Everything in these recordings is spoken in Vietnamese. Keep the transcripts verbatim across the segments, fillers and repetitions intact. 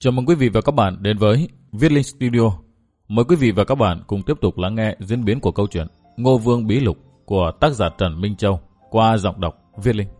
Chào mừng quý vị và các bạn đến với Viết Linh Studio. Mời quý vị và các bạn cùng tiếp tục lắng nghe diễn biến của câu chuyện Ngô Vương Bí Lục của tác giả Trần Minh Châu qua giọng đọc Viết Linh.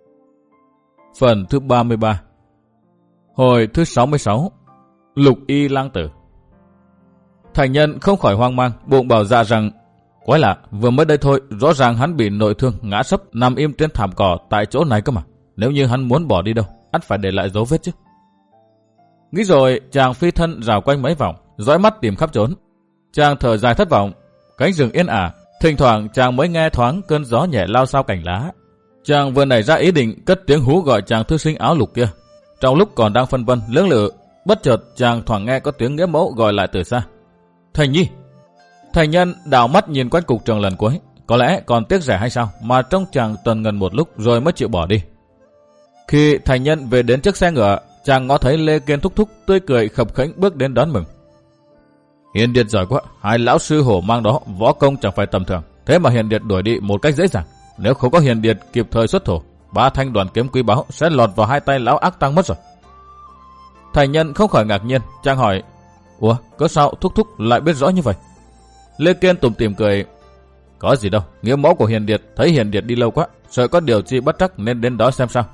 Phần thứ ba mươi ba. Hồi thứ sáu mươi sáu. Lục Y Lang Tử. Thành Nhân không khỏi hoang mang, bụng bảo dạ rằng quái lạ, vừa mới đây thôi, rõ ràng hắn bị nội thương ngã sấp nằm im trên thảm cỏ tại chỗ này cơ mà. Nếu như hắn muốn bỏ đi đâu, ắt phải để lại dấu vết chứ. Nghĩ rồi, chàng phi thân rào quanh mấy vòng, dõi mắt tìm khắp trốn. Chàng thở dài thất vọng, cánh rừng yên ả, thỉnh thoảng chàng mới nghe thoáng cơn gió nhẹ lao sao cành lá. Chàng vừa nảy ra ý định cất tiếng hú gọi chàng thư sinh áo lục kia. Trong lúc còn đang phân vân lưỡng lự, bất chợt chàng thoảng nghe có tiếng nghĩa mẫu gọi lại từ xa. Thành Nhi. Thành Nhân đảo mắt nhìn quanh cục trường lần cuối, có lẽ còn tiếc rẻ hay sao mà trông chàng tần ngần một lúc rồi mới chịu bỏ đi. Khi Thành Nhân về đến chiếc xe ngựa, chàng ngó thấy Lê Kiên thúc thúc tươi cười khập khẽnh bước đến đón mừng. Hiền Điệt giỏi quá, hai lão sư hổ mang đó võ công chẳng phải tầm thường, thế mà Hiền Điệt đuổi đi một cách dễ dàng. Nếu không có Hiền Điệt kịp thời xuất thủ, ba thanh đoàn kiếm quý báu sẽ lọt vào hai tay lão ác tăng mất rồi. Thành Nhân không khỏi ngạc nhiên, chàng hỏi: Ủa, có sao thúc thúc lại biết rõ như vậy? Lê Kiên tủm tỉm cười: Có gì đâu, nghĩa mẫu của Hiền Điệt thấy Hiền Điệt đi lâu quá, sợ có điều chi bất trắc nên đến đó xem sao.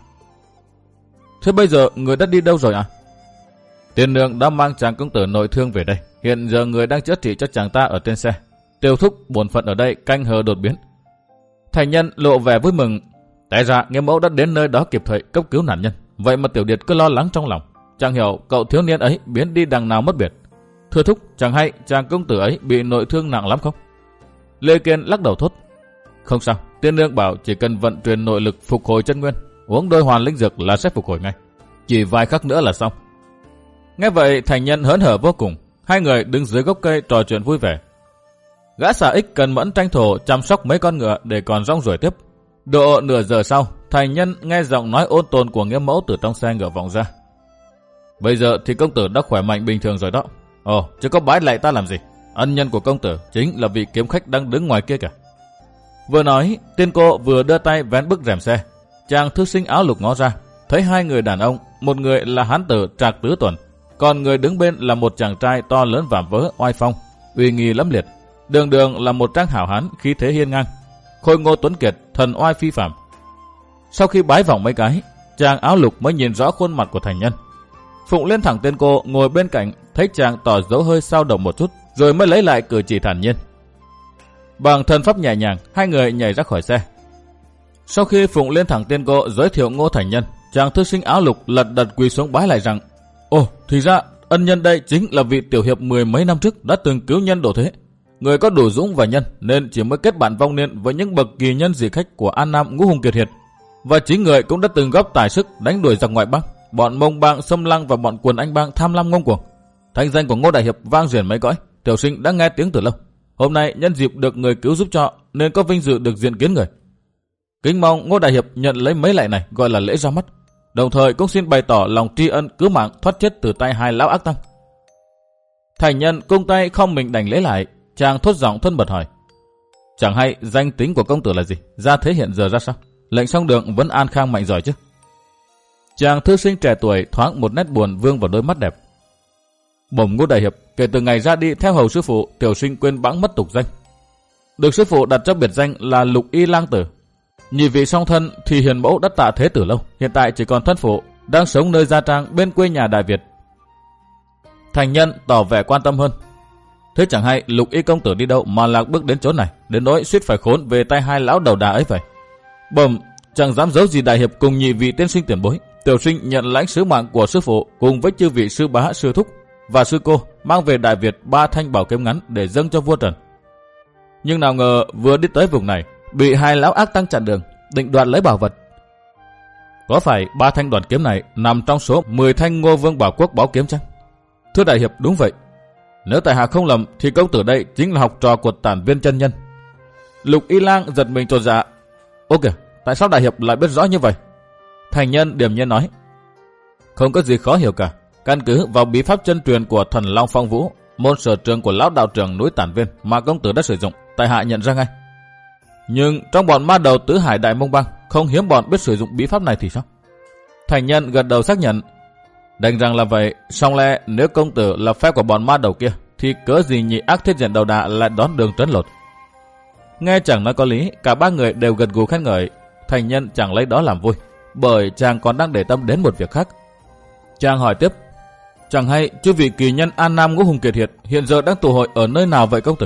Thế bây giờ người đã đi đâu rồi à? Tiên nương đã mang chàng công tử nội thương về đây. Hiện giờ người đang chữa trị cho chàng ta ở trên xe. Tiêu thúc bổn phận ở đây canh hờ đột biến. Thành Nhân lộ vẻ vui mừng. Tại ra nghĩa mẫu đã đến nơi đó kịp thời cấp cứu nạn nhân. Vậy mà Tiểu Điệt cứ lo lắng trong lòng. Chẳng hiểu cậu thiếu niên ấy biến đi đằng nào mất biệt. Thưa thúc, chẳng hay chàng công tử ấy bị nội thương nặng lắm không? Lê Kiên lắc đầu thốt: Không sao, tiên nương bảo chỉ cần vận chuyển nội lực phục hồi chân nguyên, uống đôi hoàn linh dược là sẽ phục hồi ngay. Chỉ vài khắc nữa là xong. Nghe vậy Thành Nhân hớn hở vô cùng. Hai người đứng dưới gốc cây trò chuyện vui vẻ. Gã xà ích cần mẫn tranh thủ chăm sóc mấy con ngựa để còn rong ruổi tiếp. Độ nửa giờ sau, Thành Nhân nghe giọng nói ôn tồn của nghĩa mẫu từ trong xe ngựa vọng ra. Bây giờ thì công tử đã khỏe mạnh bình thường rồi đó. Ồ, chứ có bái lạy ta làm gì? Ân nhân của công tử chính là vị kiếm khách đang đứng ngoài kia kìa. Vừa nói, tiên cô vừa đưa tay vén bức rèm xe. Chàng thư sinh áo lục ngó ra, thấy hai người đàn ông, một người là hán tử Trạc Tứ Tuần, còn người đứng bên là một chàng trai to lớn vạm vỡ, oai phong, uy nghi lẫm liệt. Đường đường là một trang hảo hán khí thế hiên ngang, khôi ngô tuấn kiệt, thần oai phi phàm. Sau khi bái vòng mấy cái, chàng áo lục mới nhìn rõ khuôn mặt của Thành Nhân. Phụng lên thẳng tên cô ngồi bên cạnh, thấy chàng tỏ dấu hơi sao động một chút, rồi mới lấy lại cử chỉ thản nhiên. Bằng thân pháp nhẹ nhàng, hai người nhảy ra khỏi xe. Sau khi Phụng lên thẳng tên cô giới thiệu Ngô Thành Nhân, chàng thư sinh áo lục lật đật quỳ xuống bái lại rằng: Ồ, thì ra ân nhân đây chính là vị tiểu hiệp mười mấy năm trước đã từng cứu nhân độ thế. Người có đủ dũng và nhân nên chỉ mới kết bạn vong niên với những bậc kỳ nhân dị khách của An Nam Ngũ Hùng Kiệt Hiệt. Và chính người cũng đã từng góp tài sức đánh đuổi giặc ngoại bang, bọn Mông bang Xâm Lăng và bọn Quần Anh bang tham lam ngông cuồng. Thanh danh của Ngô đại hiệp vang duyên mấy cõi, tiểu sinh đã nghe tiếng từ lâu. Hôm nay nhân dịp được người cứu giúp cho nên có vinh dự được diện kiến người. Kính mong Ngô đại hiệp nhận lấy mấy lạy này gọi là lễ ra mắt, đồng thời cũng xin bày tỏ lòng tri ân cứu mạng thoát chết từ tay hai lão ác tăng. Thành Nhân cung tay không mình đành lễ lại, chàng thốt giọng thân bật hỏi: Chẳng hay danh tính của công tử là gì, gia thế hiện giờ ra sao? Lệnh song đường vẫn an khang mạnh giỏi chứ? Chàng thư sinh trẻ tuổi thoáng một nét buồn vương vào đôi mắt đẹp. Bẩm Ngô đại hiệp, kể từ ngày ra đi theo hầu sư phụ, tiểu sinh quên bẵng mất tục danh. Được sư phụ đặt cho biệt danh là Lục Y Lang Tử. Nhị vị song thân thì hiền mẫu đã tạ thế từ lâu, hiện tại chỉ còn thân phụ, đang sống nơi gia trang bên quê nhà Đại Việt. Thành Nhân tỏ vẻ quan tâm hơn. Thế chẳng hay Lục Y công tử đi đâu mà lạc bước đến chỗ này, đến nỗi suýt phải khốn về tay hai lão đầu đà ấy vậy. Bẩm, chẳng dám giấu gì đại hiệp cùng nhị vị tiên sinh tiền bối, tiểu sinh nhận lãnh sứ mạng của sư phụ cùng với chư vị sư bá, sư thúc và sư cô mang về Đại Việt ba thanh bảo kiếm ngắn để dâng cho vua Trần. Nhưng nào ngờ vừa đi tới vùng này bị hai lão ác tăng chặn đường, định đoạt lấy bảo vật. Có phải ba thanh đoàn kiếm này nằm trong số mười thanh Ngô Vương Bảo Quốc bảo kiếm chăng? Thưa đại hiệp, đúng vậy. Nếu tại hạ không lầm thì công tử đây chính là học trò của Tản Viên chân nhân. Lục Y Lang giật mình chột dạ. Ô kìa, tại sao đại hiệp lại biết rõ như vậy? Thành Nhân điềm nhiên nói: Không có gì khó hiểu cả. Căn cứ vào bí pháp chân truyền của Thần Long Phong Vũ, môn sở trường của lão đạo trưởng núi Tản Viên mà công tử đã sử dụng, tại hạ nhận ra ngay. Nhưng trong bọn ma đầu tứ hải Đại Mông bang không hiếm bọn biết sử dụng bí pháp này thì sao? Thành Nhân gật đầu xác nhận: Đành rằng là vậy, song lẽ nếu công tử là phép của bọn ma đầu kia, thì cớ gì nhị ác thiết diện đầu đà lại đón đường trấn lột. Nghe chẳng nói có lý, cả ba người đều gật gù khen ngợi. Thành nhân chẳng lấy đó làm vui, bởi chàng còn đang để tâm đến một việc khác. Chàng hỏi tiếp, chẳng hay chư vị kỳ nhân An Nam Ngũ Hùng Kiệt Hiệt hiện giờ đang tụ hội ở nơi nào vậy công tử?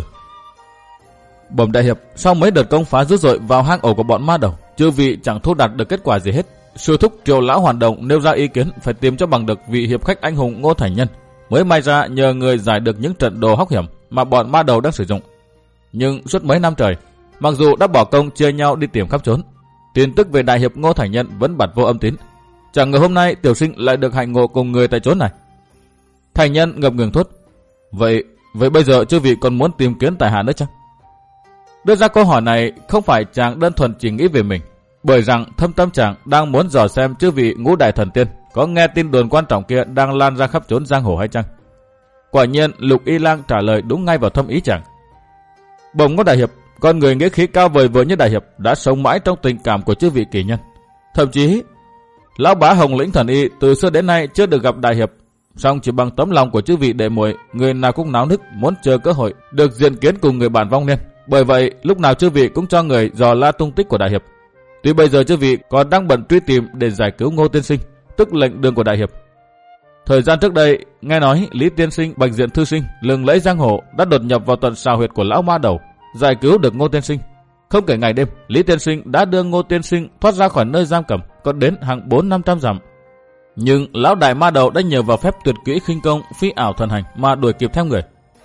Bẩm đại hiệp, sau mấy đợt công phá dữ dội vào hang ổ của bọn ma đầu, chư vị chẳng thu đạt được kết quả gì hết. Sư thúc Triều lão Hoàn Đồng nêu ra ý kiến phải tìm cho bằng được vị hiệp khách anh hùng Ngô Thành Nhân, mới may ra nhờ người giải được những trận đồ hóc hiểm mà bọn ma đầu đang sử dụng. Nhưng suốt mấy năm trời, mặc dù đã bỏ công chia nhau đi tìm khắp trốn, tin tức về đại hiệp Ngô Thành Nhân vẫn bặt vô âm tín. Chẳng ngờ hôm nay tiểu sinh lại được hạnh ngộ cùng người tại chốn này. Thành Nhân ngập ngừng thốt, vậy vậy bây giờ chư vị còn muốn tìm kiếm tại hạ nữa chăng? Đưa ra câu hỏi này không phải chàng đơn thuần chỉ nghĩ về mình, bởi rằng thâm tâm chàng đang muốn dò xem chư vị Ngũ Đại Thần Tiên có nghe tin đồn quan trọng kia đang lan ra khắp chốn giang hồ hay chăng. Quả nhiên Lục Y Lang trả lời đúng ngay vào thâm ý chàng. Bẩm Ngô đại hiệp, con người nghĩa khí cao vời vời như đại hiệp đã sống mãi trong tình cảm của chư vị kỳ nhân. Thậm chí lão bá Hồng Lĩnh Thần Y từ xưa đến nay chưa được gặp đại hiệp, song chỉ bằng tấm lòng của chư vị đệ muội, người nào cũng náo nức muốn chờ cơ hội được diện kiến cùng người bạn vong niên. Bởi vậy lúc nào chư vị cũng cho người dò la tung tích của đại hiệp. Tuy bây giờ chư vị còn đang bận truy tìm để giải cứu Ngô tiên sinh, tức lệnh đường của đại hiệp. Thời gian trước đây nghe nói Lý tiên sinh, Bạch Diện thư sinh lừng lẫy giang hồ đã đột nhập vào tận sào huyệt của lão ma đầu, giải cứu được Ngô tiên sinh. Không kể ngày đêm, Lý tiên sinh đã đưa Ngô tiên sinh thoát ra khỏi nơi giam cầm, còn đến hàng bốn năm trăm dặm. Nhưng lão đại ma đầu đã nhờ vào phép tuyệt kỹ khinh công phi ảo thần hành mà đuổi kịp theo người.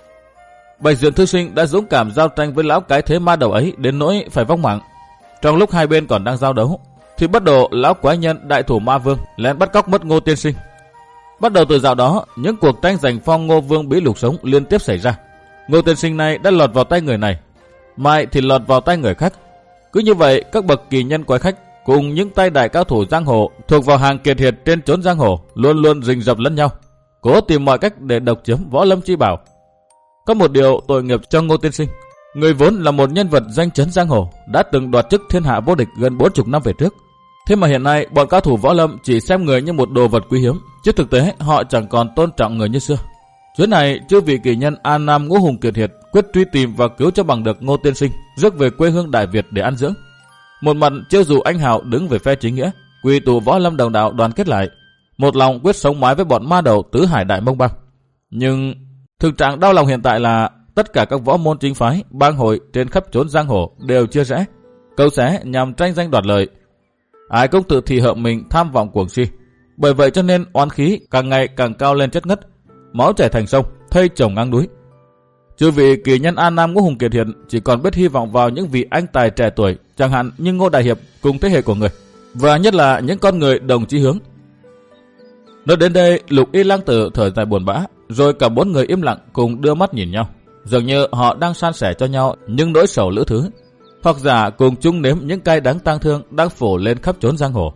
Bạch Diện thư sinh đã dũng cảm giao tranh với lão cái thế ma đầu ấy đến nỗi phải vong mạng. Trong lúc hai bên còn đang giao đấu, thì bất độ lão quái nhân đại thủ ma vương lén bắt cóc mất Ngô tiên sinh. Bắt đầu từ dạo đó, những cuộc tranh giành phong Ngô vương bí lục sống liên tiếp xảy ra. Ngô tiên sinh này đã lọt vào tay người này, mai thì lọt vào tay người khác. Cứ như vậy, các bậc kỳ nhân quái khách cùng những tay đại cao thủ giang hồ thuộc vào hàng kiệt hiệt trên chốn giang hồ luôn luôn rình rập lẫn nhau, cố tìm mọi cách để độc chiếm võ lâm chi bảo. Có một điều tội nghiệp cho Ngô tiên sinh, người vốn là một nhân vật danh chấn giang hồ, đã từng đoạt chức thiên hạ vô địch gần bốn mươi năm về trước. Thế mà hiện nay bọn cao thủ võ lâm chỉ xem người như một đồ vật quý hiếm, chứ thực tế họ chẳng còn tôn trọng người như xưa. Chuyến này chư vị kỳ nhân An Nam Ngũ Hùng Kiệt Hiệt quyết truy tìm và cứu cho bằng được Ngô tiên sinh, rước về quê hương Đại Việt để an dưỡng. Một mặt chiêu dù anh hào đứng về phe chính nghĩa, quy tụ võ lâm đồng đạo đoàn kết lại, một lòng quyết sống mái với bọn ma đầu tứ hải đại mông băng. Nhưng thực trạng đau lòng hiện tại là tất cả các võ môn chính phái, bang hội trên khắp chốn giang hồ đều chia rẽ, câu xé nhằm tranh danh đoạt lợi. Ai cũng tự thị hợm mình tham vọng cuồng si. Bởi vậy cho nên oán khí càng ngày càng cao lên chất ngất, máu chảy thành sông, thây chồng ngang núi. Chư vị kỳ nhân An Nam Ngũ Hùng Kiệt Hiệt chỉ còn biết hy vọng vào những vị anh tài trẻ tuổi, chẳng hạn như Ngô đại hiệp cùng thế hệ của người, và nhất là những con người đồng chí hướng. Nói đến đây, Lục Y Lang Tử thở dài buồn bã, rồi cả bốn người im lặng cùng đưa mắt nhìn nhau, dường như họ đang san sẻ cho nhau những nỗi sầu lữ thứ, hoặc giả cùng chung nếm những cay đắng tang thương đang phủ lên khắp chốn giang hồ.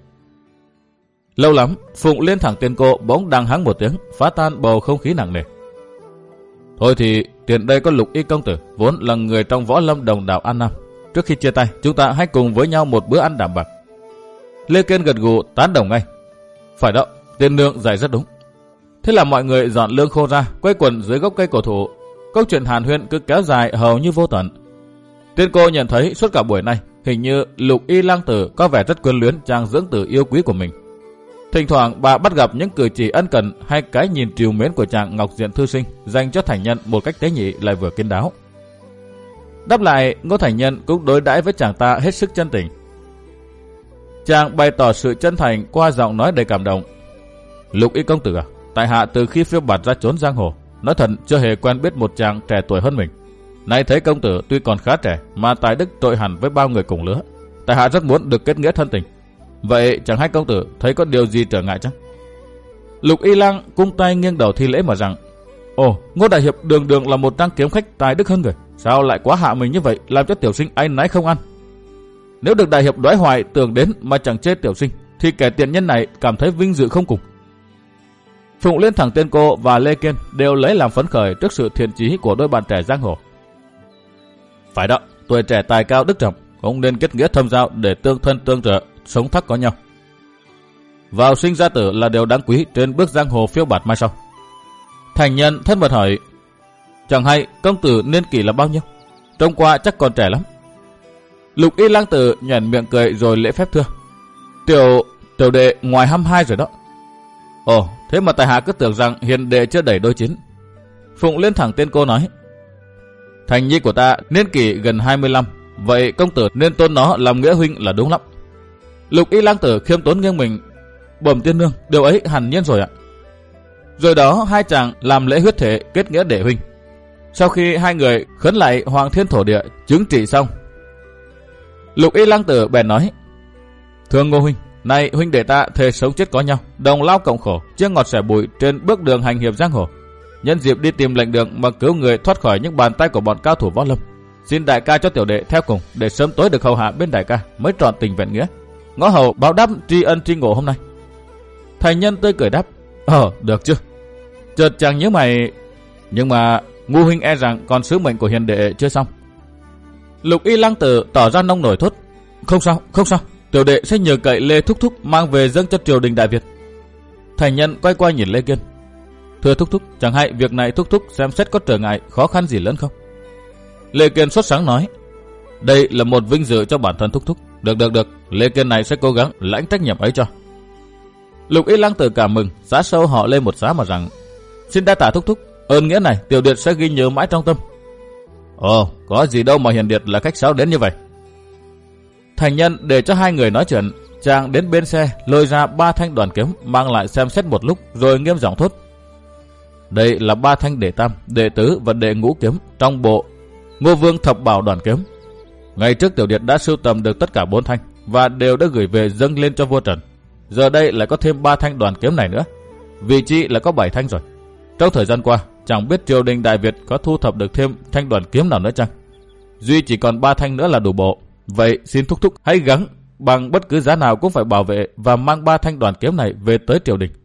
Lâu lắm, Phụng Liên Thẳng Tiên Cô bỗng đằng hắng một tiếng, phá tan bầu không khí nặng nề. Thôi thì tiền đây có Lục Y công tử, vốn là người trong võ lâm đồng đạo An Nam. Trước khi chia tay, chúng ta hãy cùng với nhau một bữa ăn đạm bạc. Lê Kiên gật gù tán đồng ngay. Phải đó, tiên nương giải rất đúng. Thế là mọi người dọn lương khô ra, quây quần dưới gốc cây cổ thụ. Câu chuyện hàn huyên cứ kéo dài hầu như vô tận. Tiên cô nhận thấy suốt cả buổi nay, hình như Lục Y Lang Tử có vẻ rất quyến luyến chàng dưỡng tử yêu quý của mình. Thỉnh thoảng bà bắt gặp những cử chỉ ân cần hay cái nhìn trìu mến của chàng Ngọc Diện thư sinh dành cho Thành Nhân một cách tế nhị lại vừa kiên đáo. Đáp lại, Ngô Thành Nhân cũng đối đãi với chàng ta hết sức chân tình. Chàng bày tỏ sự chân thành qua giọng nói đầy cảm động. Lục Y công tử à, tại hạ từ khi phiêu bạt ra trốn giang hồ, nói thật chưa hề quen biết một chàng trẻ tuổi hơn mình. Nay thấy công tử tuy còn khá trẻ mà tài đức trội hẳn với bao người cùng lứa, tại hạ rất muốn được kết nghĩa thân tình. Vậy chẳng hay công tử thấy có điều gì trở ngại chăng? Lục Y Lang cung tay nghiêng đầu thi lễ mà rằng: Ồ, Ngô đại hiệp đường đường là một trang kiếm khách tài đức hơn người, sao lại quá hạ mình như vậy, làm cho tiểu sinh áy náy không ăn. Nếu được đại hiệp đoái hoài tưởng đến mà chẳng chê tiểu sinh, thì kẻ tiện nhân này cảm thấy vinh dự không cùng. Phụng Liên Thẳng Tiên Cô và Lê Kiên đều lấy làm phấn khởi trước sự thiện chí của đôi bạn trẻ giang hồ. Phải đó, tuổi trẻ tài cao đức trọng, cũng nên kết nghĩa thâm giao để tương thân tương trợ, sống thắc có nhau. vào sinh ra tử là điều đáng quý trên bước giang hồ phiêu bạt mai sau. Thành nhân thân mật hỏi, chẳng hay công tử niên kỷ là bao nhiêu? Trông qua chắc còn trẻ lắm. Lục Y lang tử nhoẻn miệng cười rồi lễ phép thưa, Tiểu tiểu đệ ngoài hai mươi hai rồi đó. Ồ, thế mà tại hạ cứ tưởng rằng hiền đệ chưa đầy đôi chín. Phụng lên thẳng tên cô nói, Thành nhi của ta niên kỷ gần hai mươi lăm, vậy công tử nên tôn nó làm nghĩa huynh là đúng lắm. Lục Y lang tử khiêm tốn nghiêng mình, bẩm tiên nương, điều ấy hẳn nhiên rồi ạ. Rồi đó hai chàng làm lễ huyết thể kết nghĩa đệ huynh. Sau khi hai người khấn lại Hoàng Thiên Thổ Địa chứng trị xong, Lục Y lang tử bèn nói, thưa Ngô huynh, nay huynh đệ ta thề sống chết có nhau, đồng lao cộng khổ, chia ngọt sẻ bụi trên bước đường hành hiệp giang hồ. Nhân dịp đi tìm lệnh đường mà cứu người thoát khỏi những bàn tay của bọn cao thủ võ lâm, xin đại ca cho tiểu đệ theo cùng để sớm tối được hầu hạ bên đại ca mới trọn tình vẹn nghĩa, ngõ hầu báo đáp tri ân tri ngộ hôm nay. Thành nhân tươi cười đáp, ờ được chứ. Chợt chàng nhớ mày, nhưng mà Ngô huynh e rằng còn sứ mệnh của hiền đệ chưa xong. Lục Y lang tử tỏ ra nông nổi thốt, không sao không sao, tiểu đệ sẽ nhờ cậy Lê Thúc Thúc mang về dâng cho triều đình Đại Việt. Thành nhân quay qua nhìn Lê Kiên, thưa Thúc Thúc, chẳng hay việc này Thúc Thúc xem xét có trở ngại khó khăn gì lớn không? Lê Kiên sốt sáng nói, đây là một vinh dự cho bản thân Thúc Thúc. Được được được, Lê Kiên này sẽ cố gắng lãnh trách nhiệm ấy cho. Lục Y lang tử cảm mừng, xá sâu họ lên một xá mà rằng, xin đa tạ Thúc Thúc, ơn nghĩa này tiểu điệt sẽ ghi nhớ mãi trong tâm. Ồ, có gì đâu mà hiền điệt là khách sáo đến như vậy. Thành nhân để cho hai người nói chuyện, chàng đến bên xe lôi ra ba thanh đoàn kiếm mang lại xem xét một lúc rồi nghiêm giọng thốt, đây là ba thanh đệ tam, đệ tứ và đệ ngũ kiếm trong bộ Ngô Vương Thập Bảo đoàn kiếm. Ngày trước tiểu điệt đã sưu tầm được tất cả bốn thanh và đều đã gửi về dâng lên cho vua Trần. Giờ đây lại có thêm ba thanh đoàn kiếm này nữa, vị trí là có bảy thanh rồi. Trong thời gian qua, chẳng biết triều đình Đại Việt có thu thập được thêm thanh đoàn kiếm nào nữa chăng? Duy chỉ còn ba thanh nữa là đủ bộ. Vậy xin Thúc Thúc hãy gắng bằng bất cứ giá nào cũng phải bảo vệ và mang ba thanh đoàn kiếm này về tới triều đình.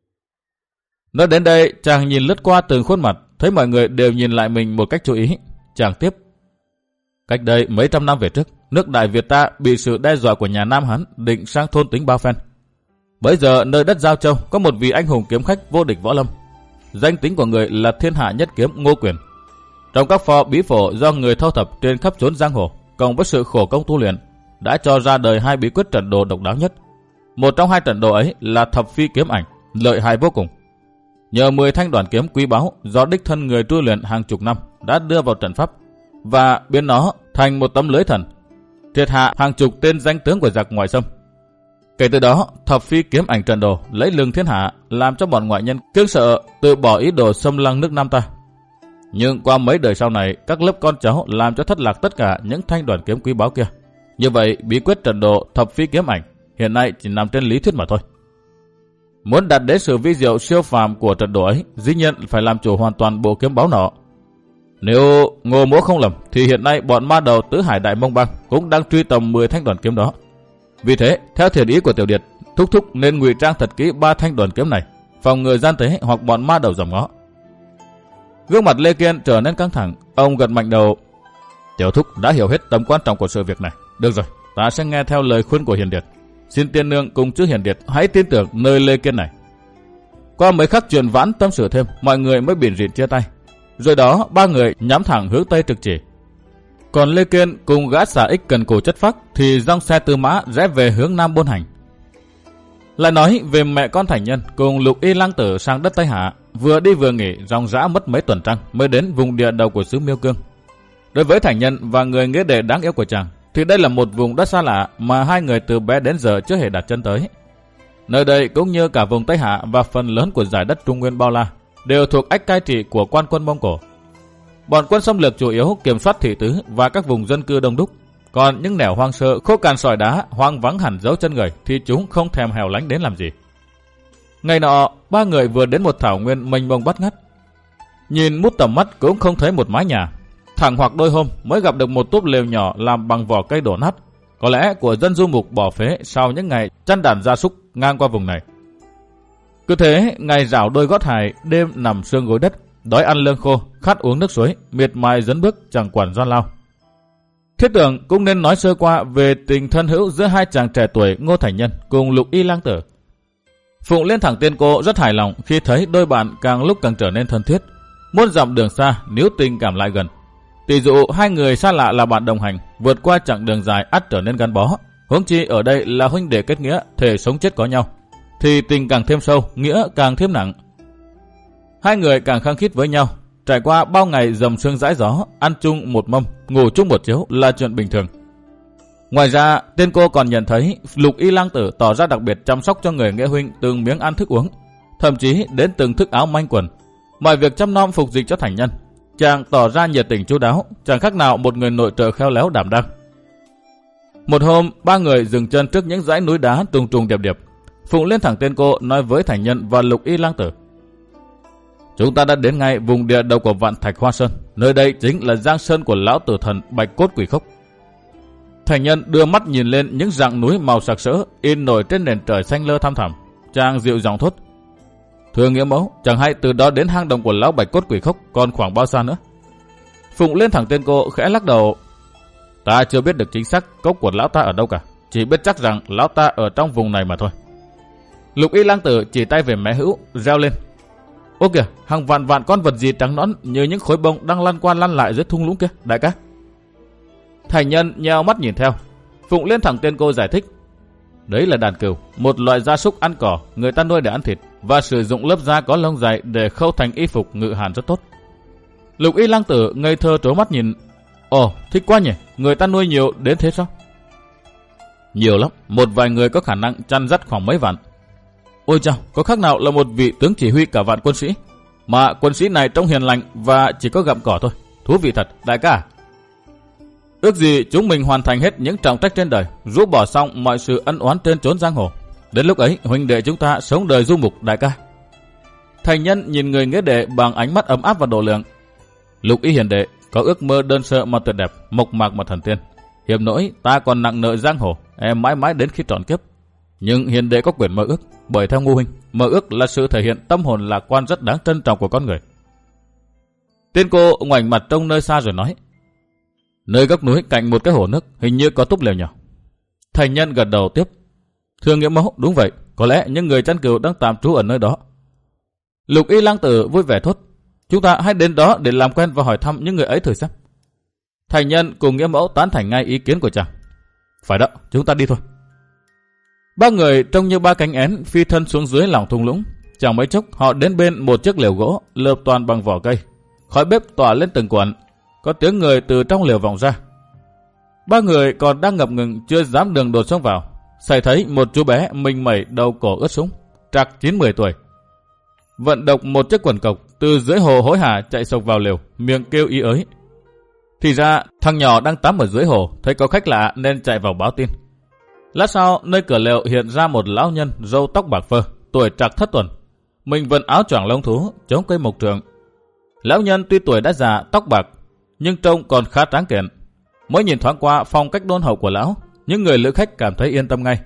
Nói đến đây, chàng nhìn lướt qua từng khuôn mặt, thấy mọi người đều nhìn lại mình một cách chú ý. Chàng tiếp, cách đây mấy trăm năm về trước, nước Đại Việt ta bị sự đe dọa của nhà Nam Hán định sang thôn tính bao phen. Bấy giờ nơi đất Giao Châu có một vị anh hùng kiếm khách vô địch võ lâm, danh tính của người là thiên hạ nhất kiếm Ngô Quyền. Trong các pho bí phổ do người thâu thập trên khắp chốn giang hồ, cộng với sự khổ công tu luyện, đã cho ra đời hai bí quyết trận đồ độc đáo nhất. Một trong hai trận đồ ấy là thập phi kiếm ảnh, lợi hại vô cùng. Nhờ mười thanh đoàn kiếm quý báu do đích thân người tu luyện hàng chục năm đã đưa vào trận pháp và biến nó thành một tấm lưới thần, triệt hạ hàng chục tên danh tướng của giặc ngoại xâm. Kể từ đó, thập phi kiếm ảnh trận đồ lấy lừng thiên hạ, làm cho bọn ngoại nhân kiêng sợ, từ bỏ ý đồ xâm lăng nước Nam ta. Nhưng qua mấy đời sau này, các lớp con cháu làm cho thất lạc tất cả những thanh đoàn kiếm quý báu kia. Như vậy, bí quyết trận đồ thập phi kiếm ảnh hiện nay chỉ nằm trên lý thuyết mà thôi. Muốn đạt đến sự vi diệu siêu phàm của trận đồ ấy, dĩ nhiên phải làm chủ hoàn toàn bộ kiếm báu nọ. Nếu Ngô Mỗ không lầm, thì hiện nay bọn ma đầu tứ hải Đại Mông Bang cũng đang truy tầm mười thanh đoàn kiếm đó. Vì thế, theo thiện ý của tiểu điệt, Thúc Thúc nên ngụy trang thật kỹ ba thanh đoàn kiếm này, phòng ngừa gian tế hoặc bọn ma đầu dòm ngó. Gương mặt Lê Kiên trở nên căng thẳng, ông gật mạnh đầu. Tiểu Thúc đã hiểu hết tầm quan trọng của sự việc này. Được rồi, ta sẽ nghe theo lời khuyên của hiền điệt. Xin tiên nương cùng chư hiền điệt hãy tin tưởng nơi Lê Kiên này. Qua mấy khắc chuyện vãn tâm sự thêm, mọi người mới bỉn rỉn chia tay. Rồi đó ba người nhắm thẳng hướng tây trực chỉ. Còn Lê Kiên cùng gã xà ích cần cù chất phác thì dòng xe tư mã rẽ về hướng nam buôn hành. Lại nói về mẹ con Thành Nhân cùng Lục Y lang tử sang đất Tây Hạ, vừa đi vừa nghỉ ròng rã mất mấy tuần trăng mới đến vùng địa đầu của xứ Miêu Cương. Đối với Thành Nhân và người nghĩa đệ đáng yêu của chàng thì đây là một vùng đất xa lạ mà hai người từ bé đến giờ chưa hề đặt chân tới. Nơi đây cũng như cả vùng Tây Hạ và phần lớn của giải đất Trung Nguyên bao la đều thuộc ách cai trị của quan quân Mông Cổ. Bọn quân xâm lược chủ yếu kiểm soát thị tứ và các vùng dân cư đông đúc, còn những nẻo hoang sơ khô cằn sỏi đá hoang vắng hẳn dấu chân người thì chúng không thèm hẻo lánh đến làm gì. Ngày nọ ba người vừa đến một thảo nguyên mênh mông bát ngát, nhìn mút tầm mắt cũng không thấy một mái nhà. Thẳng hoặc đôi hôm mới gặp được một túp lều nhỏ làm bằng vỏ cây đổ nát, có lẽ của dân du mục bỏ phế sau những ngày chăn đàn gia súc ngang qua vùng này. Cứ thế ngày rảo đôi gót hài, đêm nằm sương gối đất, đói ăn lương khô, khát uống nước suối, miệt mài dấn bước chẳng quản doan lao. Thiết tưởng cũng nên nói sơ qua về tình thân hữu giữa hai chàng trẻ tuổi Ngô Thành Nhân cùng Lục Y lang tử. Phụng Liên thẳng tiên cô rất hài lòng khi thấy đôi bạn càng lúc càng trở nên thân thiết. Muôn dặm đường xa níu tình cảm lại gần. Tỷ dụ hai người xa lạ là bạn đồng hành, vượt qua chặng đường dài ắt trở nên gắn bó. Huống chi ở đây là huynh đệ kết nghĩa, thể sống chết có nhau, thì tình càng thêm sâu, nghĩa càng thêm nặng. Hai người càng khăng khít với nhau, trải qua bao ngày dầm sương dãi gió, ăn chung một mâm, ngủ chung một chiếu là chuyện bình thường. Ngoài ra, tên cô còn nhận thấy Lục Y Lang Tử tỏ ra đặc biệt chăm sóc cho người nghĩa huynh từng miếng ăn thức uống, thậm chí đến từng thức áo manh quần. Mọi việc chăm nom phục dịch cho thành nhân, chàng tỏ ra nhiệt tình chu đáo, chẳng khác nào một người nội trợ khéo léo đảm đang. Một hôm, ba người dừng chân trước những dãy núi đá trùng trùng điệp điệp. Phụng Liên thẳng tên cô nói với thành nhân và Lục Y Lang Tử: chúng ta đã đến ngay vùng địa đầu của Vạn Thạch Hoa Sơn, nơi đây chính là giang sơn của lão tử thần Bạch Cốt Quỷ Khốc. Thành nhân đưa mắt nhìn lên những rặng núi màu sặc sỡ in nổi trên nền trời xanh lơ thăm thẳm, chàng dịu giọng thốt: thưa nghĩa mẫu, chẳng hay từ đó đến hang động của lão Bạch Cốt Quỷ Khốc còn khoảng bao xa nữa? Phụng Liên thẳng tên cô khẽ lắc đầu: ta chưa biết được chính xác cốc của lão ta ở đâu cả, chỉ biết chắc rằng lão ta ở trong vùng này mà thôi. Lục Y Lang Tử chỉ tay về mé hữu, reo lên: ô kìa, hàng vạn vạn con vật gì trắng nõn như những khối bông đang lăn qua lăn lại dưới thung lũng kia, đại ca. Thành nhân nheo mắt nhìn theo. Phụng Liên thẳng tên cô giải thích: đấy là đàn cừu, một loại gia súc ăn cỏ, người ta nuôi để ăn thịt và sử dụng lớp da có lông dày để khâu thành y phục ngự hàn rất tốt. Lục Y Lang Tử ngây thơ trố mắt nhìn: ồ, thích quá nhỉ, người ta nuôi nhiều đến thế sao? Nhiều lắm, một vài người có khả năng chăn dắt khoảng mấy vạn. Ôi chao, có khác nào là một vị tướng chỉ huy cả vạn quân sĩ, mà quân sĩ này trông hiền lành và chỉ có gặm cỏ thôi. Thú vị thật, đại ca. Ước gì chúng mình hoàn thành hết những trọng trách trên đời, rũ bỏ xong mọi sự ân oán trên chốn giang hồ. Đến lúc ấy, huynh đệ chúng ta sống đời du mục, đại ca. Thành nhân nhìn người nghĩa đệ bằng ánh mắt ấm áp và độ lượng. Lục Y hiền đệ có ước mơ đơn sơ mà tuyệt đẹp, mộc mạc mà thần tiên. Hiểm nỗi ta còn nặng nợ giang hồ, em mãi mãi đến khi trọn kiếp. Nhưng hiền đệ có quyền mơ ước, bởi theo Ngô huynh, mơ ước là sự thể hiện tâm hồn lạc quan rất đáng trân trọng của con người. Tên cô ngoảnh mặt trông nơi xa rồi nói: nơi góc núi cạnh một cái hồ nước hình như có túp lều nhỏ. Thành nhân gật đầu tiếp: thưa nghĩa mẫu, đúng vậy, có lẽ những người chăn cừu đang tạm trú ở nơi đó. Lục Y Lang Tử vui vẻ thốt: chúng ta hãy đến đó để làm quen và hỏi thăm những người ấy thử xem. Thành nhân cùng nghĩa mẫu tán thành ngay ý kiến của chàng. Phải đó, chúng ta đi thôi. Ba người trông như ba cánh én phi thân xuống dưới lòng thung lũng. Chẳng mấy chốc họ đến bên một chiếc lều gỗ lợp toàn bằng vỏ cây. Khói bếp tỏa lên từng quận, có tiếng người từ trong lều vọng ra. Ba người còn đang ngập ngừng chưa dám đường đột xông vào, xảy thấy một chú bé mình mẩy đầu cổ ướt sũng, trạc chín mười tuổi, vận độc một chiếc quần cộc từ dưới hồ hối hả chạy sộc vào lều, miệng kêu ý ới. Thì ra thằng nhỏ đang tắm ở dưới hồ, thấy có khách lạ nên chạy vào báo tin. Lát sau, nơi cửa lều hiện ra một lão nhân râu tóc bạc phơ, tuổi trạc thất tuần, mình vận áo choàng lông thú, chống cây mộc trượng. Lão nhân tuy tuổi đã già, tóc bạc, nhưng trông còn khá tráng kiện. Mới nhìn thoáng qua phong cách đôn hậu của lão, những người lữ khách cảm thấy yên tâm ngay.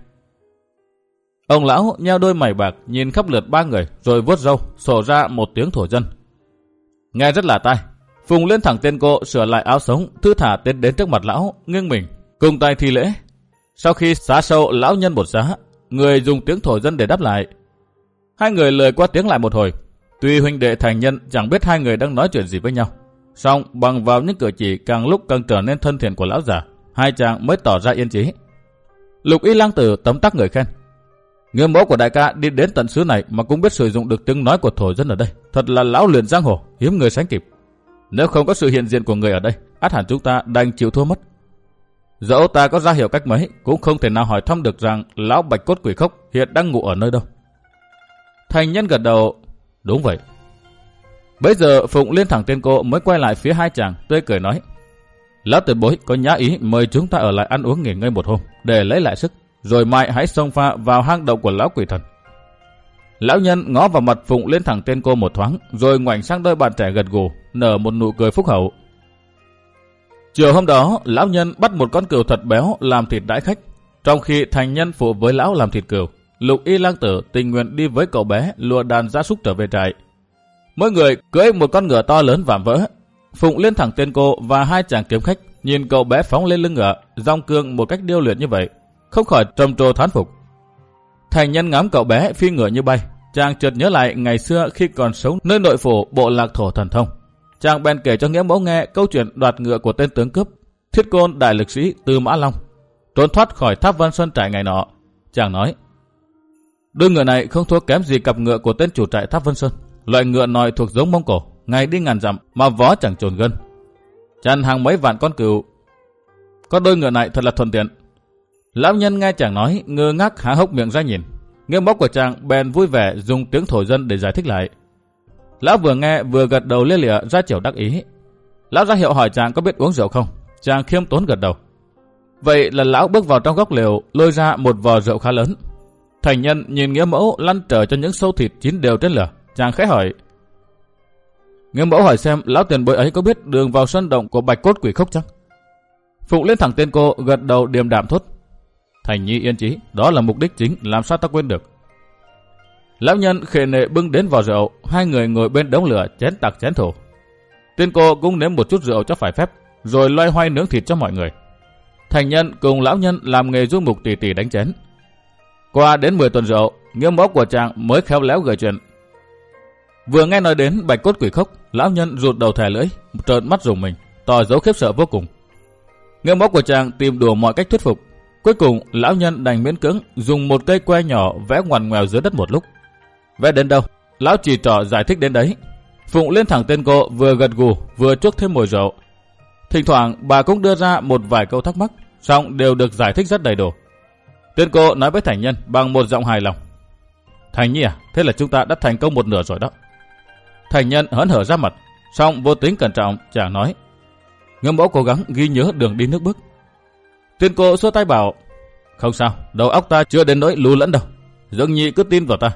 Ông lão nheo đôi mày bạc nhìn khắp lượt ba người, rồi vuốt râu, sổ ra một tiếng thổ dân. Nghe rất là tai. Phùng Liên thẳng tên cô sửa lại áo sống, thư thả tiến đến trước mặt lão, nghiêng mình, cùng tay thi lễ. Sau khi xá sâu lão nhân một xá, người dùng tiếng thổ dân để đáp lại. Hai người lời qua tiếng lại một hồi. Tuy huynh đệ thành nhân chẳng biết hai người đang nói chuyện gì với nhau, song bằng vào những cử chỉ càng lúc càng trở nên thân thiện của lão già, hai chàng mới tỏ ra yên chí. Lục Y Lang Tử tấm tắc người khen: nghĩa mẫu của đại ca đi đến tận xứ này mà cũng biết sử dụng được tiếng nói của thổ dân ở đây, thật là lão luyện giang hồ, hiếm người sánh kịp. Nếu không có sự hiện diện của người ở đây, ắt hẳn chúng ta đành chịu thua mất. Dẫu ta có ra hiểu cách mấy, cũng không thể nào hỏi thăm được rằng lão Bạch Cốt Quỷ Khốc hiện đang ngủ ở nơi đâu. Thành nhân gật đầu: đúng vậy. Bấy giờ Phụng Liên thẳng tên cô mới quay lại phía hai chàng, tươi cười nói: lão tiền bối có nhã ý mời chúng ta ở lại ăn uống nghỉ ngơi một hôm để lấy lại sức, rồi mai hãy xông pha vào hang động của lão quỷ thần. Lão nhân ngó vào mặt Phụng Liên thẳng tên cô một thoáng, rồi ngoảnh sang đôi bạn trẻ gật gù, nở một nụ cười phúc hậu. Chiều hôm đó, lão nhân bắt một con cừu thật béo làm thịt đãi khách. Trong khi thành nhân phụ với lão làm thịt cừu, Lục Y Lang Tử tình nguyện đi với cậu bé lùa đàn gia súc trở về trại. Mỗi người cưỡi một con ngựa to lớn vạm vỡ. Phụng Liên thẳng tên cô và hai chàng kiếm khách nhìn cậu bé phóng lên lưng ngựa, dong cương một cách điêu luyện như vậy, không khỏi trầm trồ thán phục. Thành Nhân ngắm cậu bé phi ngựa như bay, chàng chợt nhớ lại ngày xưa khi còn sống nơi nội phủ bộ lạc thổ thần thông. Chàng bèn kể cho Nghĩa Mẫu nghe câu chuyện đoạt ngựa của tên tướng cướp Thiết Côn đại lực sĩ Tư Mã Long trốn thoát khỏi tháp Văn Sơn trại ngày nọ. Chàng nói: đôi ngựa này không thua kém gì cặp ngựa của tên chủ trại tháp Vân Sơn. Loại ngựa nòi thuộc giống Mông Cổ, ngày đi ngàn dặm mà vó chẳng chồn gân, chăn hàng mấy vạn con cừu. Có đôi ngựa này thật là thuận tiện. Lão nhân nghe chàng nói ngơ ngác há hốc miệng ra nhìn. Nghĩa Mẫu của chàng bèn vui vẻ dùng tiếng thổ dân để giải thích lại. Lão vừa nghe vừa gật đầu lia lịa ra chiều đắc ý. Lão ra hiệu hỏi chàng có biết uống rượu không. Chàng khiêm tốn gật đầu. Vậy là lão bước vào trong góc lều, lôi ra một vò rượu khá lớn. Thành Nhân nhìn Nghĩa Mẫu lăn trở cho những sâu thịt chín đều trên lửa. Chàng khẽ hỏi: Nghĩa Mẫu hỏi xem lão tiền bối ấy có biết đường vào sân động của Bạch Cốt Quỷ Khốc chăng? Phụng lên thẳng tên cô gật đầu điềm đạm thốt: Thành Nhi yên chí, đó là mục đích chính, làm sao ta quên được. Lão nhân khệ nệ bưng đến vò rượu, hai người ngồi bên đống lửa chén tặc chén thổ. Tên cô cũng nếm một chút rượu cho phải phép, rồi loay hoay nướng thịt cho mọi người. Thành Nhân cùng lão nhân làm nghề du mục tỉ tỉ đánh chén. Qua đến mười tuần rượu, Nghĩa Mẫu của chàng mới khéo léo gợi chuyện. Vừa nghe nói đến Bạch Cốt Quỷ Khốc, lão nhân rụt đầu thè lưỡi, trợn mắt rùng mình, tỏ dấu khiếp sợ vô cùng. Nghĩa Mẫu của chàng tìm đủ mọi cách thuyết phục. Cuối cùng lão nhân đành miễn cưỡng dùng một cây que nhỏ vẽ ngoằn ngoèo dưới đất một lúc. Vẽ đến đâu, lão chỉ trỏ giải thích đến đấy. Phụng lên thẳng tên cô vừa gật gù vừa chuốc thêm mùi rượu. Thỉnh thoảng bà cũng đưa ra một vài câu thắc mắc, song đều được giải thích rất đầy đủ. Tên cô nói với Thành Nhân bằng một giọng hài lòng: Thành Nhi à, thế là chúng ta đã thành công một nửa rồi đó. Thành Nhân hớn hở ra mặt, song vô tính cẩn trọng, chàng nói: Nghĩa Mẫu cố gắng ghi nhớ đường đi nước bước. Tên cô xua tay bảo: Không sao, đầu óc ta chưa đến nỗi lú lẫn đâu, Dương Nhi cứ tin vào ta.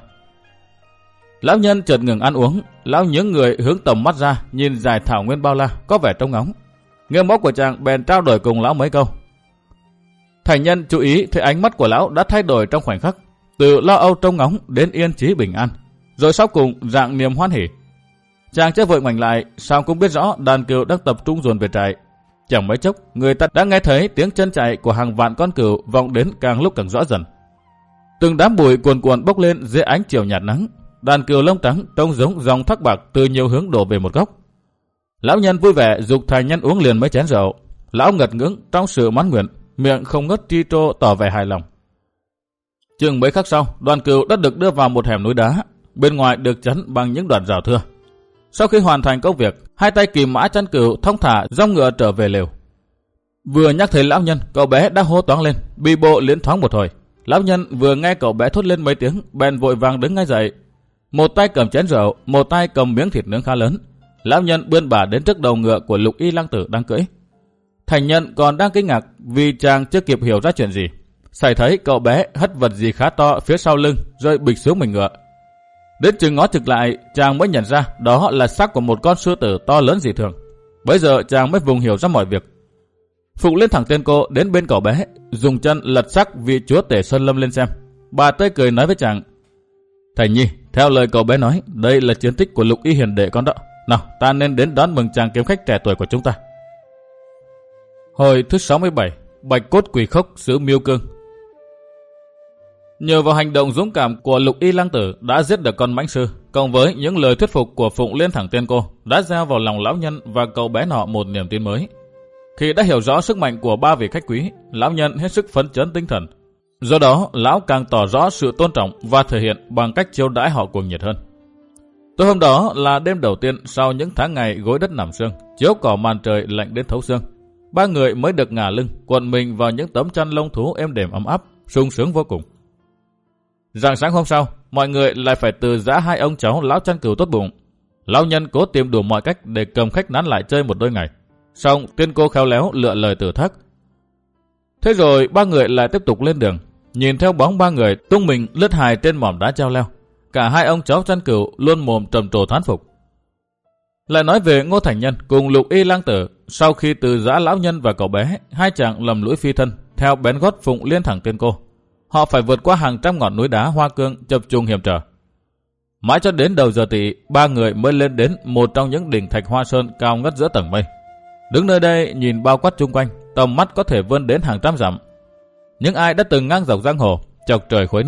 Lão nhân chợt ngừng ăn uống, lão nhướng người hướng tầm mắt ra nhìn dải thảo nguyên bao la có vẻ trông ngóng. Nghĩa Mẫu của chàng bèn trao đổi cùng lão mấy câu. Thành Nhân chú ý thấy ánh mắt của lão đã thay đổi trong khoảnh khắc, từ lo âu trông ngóng đến yên chí bình an, rồi sau cùng dạng niềm hoan hỉ. Chàng chưa vội ngoảnh lại, sao cũng biết rõ đàn cừu đang tập trung dồn về trại. Chẳng mấy chốc, người ta đã nghe thấy tiếng chân chạy của hàng vạn con cừu vọng đến càng lúc càng rõ dần. Từng đám bụi cuồn cuộn bốc lên dưới ánh chiều nhạt nắng, đàn cừu lông trắng trông giống dòng thác bạc từ nhiều hướng đổ về một góc. Lão nhân vui vẻ giục Thành Nhân uống liền mấy chén rượu. Lão ngật ngưỡng trong sự mãn nguyện, miệng không ngớt tri trô tỏ vẻ hài lòng. Chừng mấy khắc sau, đoàn cừu đã được đưa vào một hẻm núi đá, bên ngoài được chắn bằng những đoạn rào thưa. Sau khi hoàn thành công việc, hai tay kìm mã chăn cừu thong thả dong ngựa trở về lều. Vừa nhắc thấy lão nhân, cậu bé đã hô toáng lên, bi bộ liến thoáng một hồi. Lão nhân vừa nghe cậu bé thốt lên mấy tiếng, bèn vội vàng đứng ngay dậy, một tay cầm chén rượu, một tay cầm miếng thịt nướng khá lớn. Lão nhân bươn bả đến trước đầu ngựa của Lục Y Lang Tử đang cưỡi. Thành Nhân còn đang kinh ngạc vì chàng chưa kịp hiểu ra chuyện gì, sảy thấy cậu bé hất vật gì khá to phía sau lưng, rơi bịch xuống mình ngựa. Đến chừng ngó trực lại, chàng mới nhận ra đó là xác của một con sư tử to lớn dị thường. Bây giờ chàng mới vùng hiểu ra mọi việc. Phục lên thẳng tên cô đến bên cậu bé, dùng chân lật xác vị chúa tể Sơn Lâm lên xem. Bà tươi cười nói với chàng: Thành Nhi, theo lời cậu bé nói, đây là chiến tích của Lục Y hiền đệ con đó. Nào, ta nên đến đón mừng chàng kiếm khách trẻ tuổi của chúng ta. Hồi thứ sáu mươi bảy, Bạch Cốt Quỷ Khốc xứ Miêu Cương. Nhờ vào hành động dũng cảm của Lục Y Lang Tử đã giết được con mãnh sư, cộng với những lời thuyết phục của Phụng Liên thẳng tên cô, đã gieo vào lòng lão nhân và cậu bé nọ một niềm tin mới. Khi đã hiểu rõ sức mạnh của ba vị khách quý, lão nhân hết sức phấn chấn tinh thần. Do đó, lão càng tỏ rõ sự tôn trọng và thể hiện bằng cách chiêu đãi họ cuồng nhiệt hơn. Tối hôm đó là đêm đầu tiên sau những tháng ngày gối đất nằm sương, chiếu cỏ màn trời lạnh đến thấu xương. Ba người mới được ngả lưng, cuộn mình vào những tấm chăn lông thú êm đềm ấm áp, sung sướng vô cùng. Rạng sáng hôm sau, mọi người lại phải từ giã hai ông cháu lão chăn cừu tốt bụng. Lão nhân cố tìm đủ mọi cách để cầm khách nán lại chơi một đôi ngày. Xong tiên cô khéo léo lựa lời từ thác. Thế rồi ba người lại tiếp tục lên đường. Nhìn theo bóng ba người tung mình lướt hài trên mỏm đá treo leo, cả hai ông cháu chăn cừu luôn mồm trầm trồ thán phục. Lại nói về Ngô Thành Nhân cùng Lục Y Lang Tử, sau khi từ giã lão nhân và cậu bé, hai chàng lầm lũi phi thân theo bén gót Phụng Liên thẳng tên cô. Họ phải vượt qua hàng trăm ngọn núi đá hoa cương chập trùng hiểm trở. Mãi cho đến đầu giờ tỵ, ba người mới lên đến một trong những đỉnh thạch hoa sơn cao ngất giữa tầng mây. Đứng nơi đây nhìn bao quát chung quanh, tầm mắt có thể vươn đến hàng trăm dặm. Những ai đã từng ngang dọc giang hồ, chọc trời khuấy nước,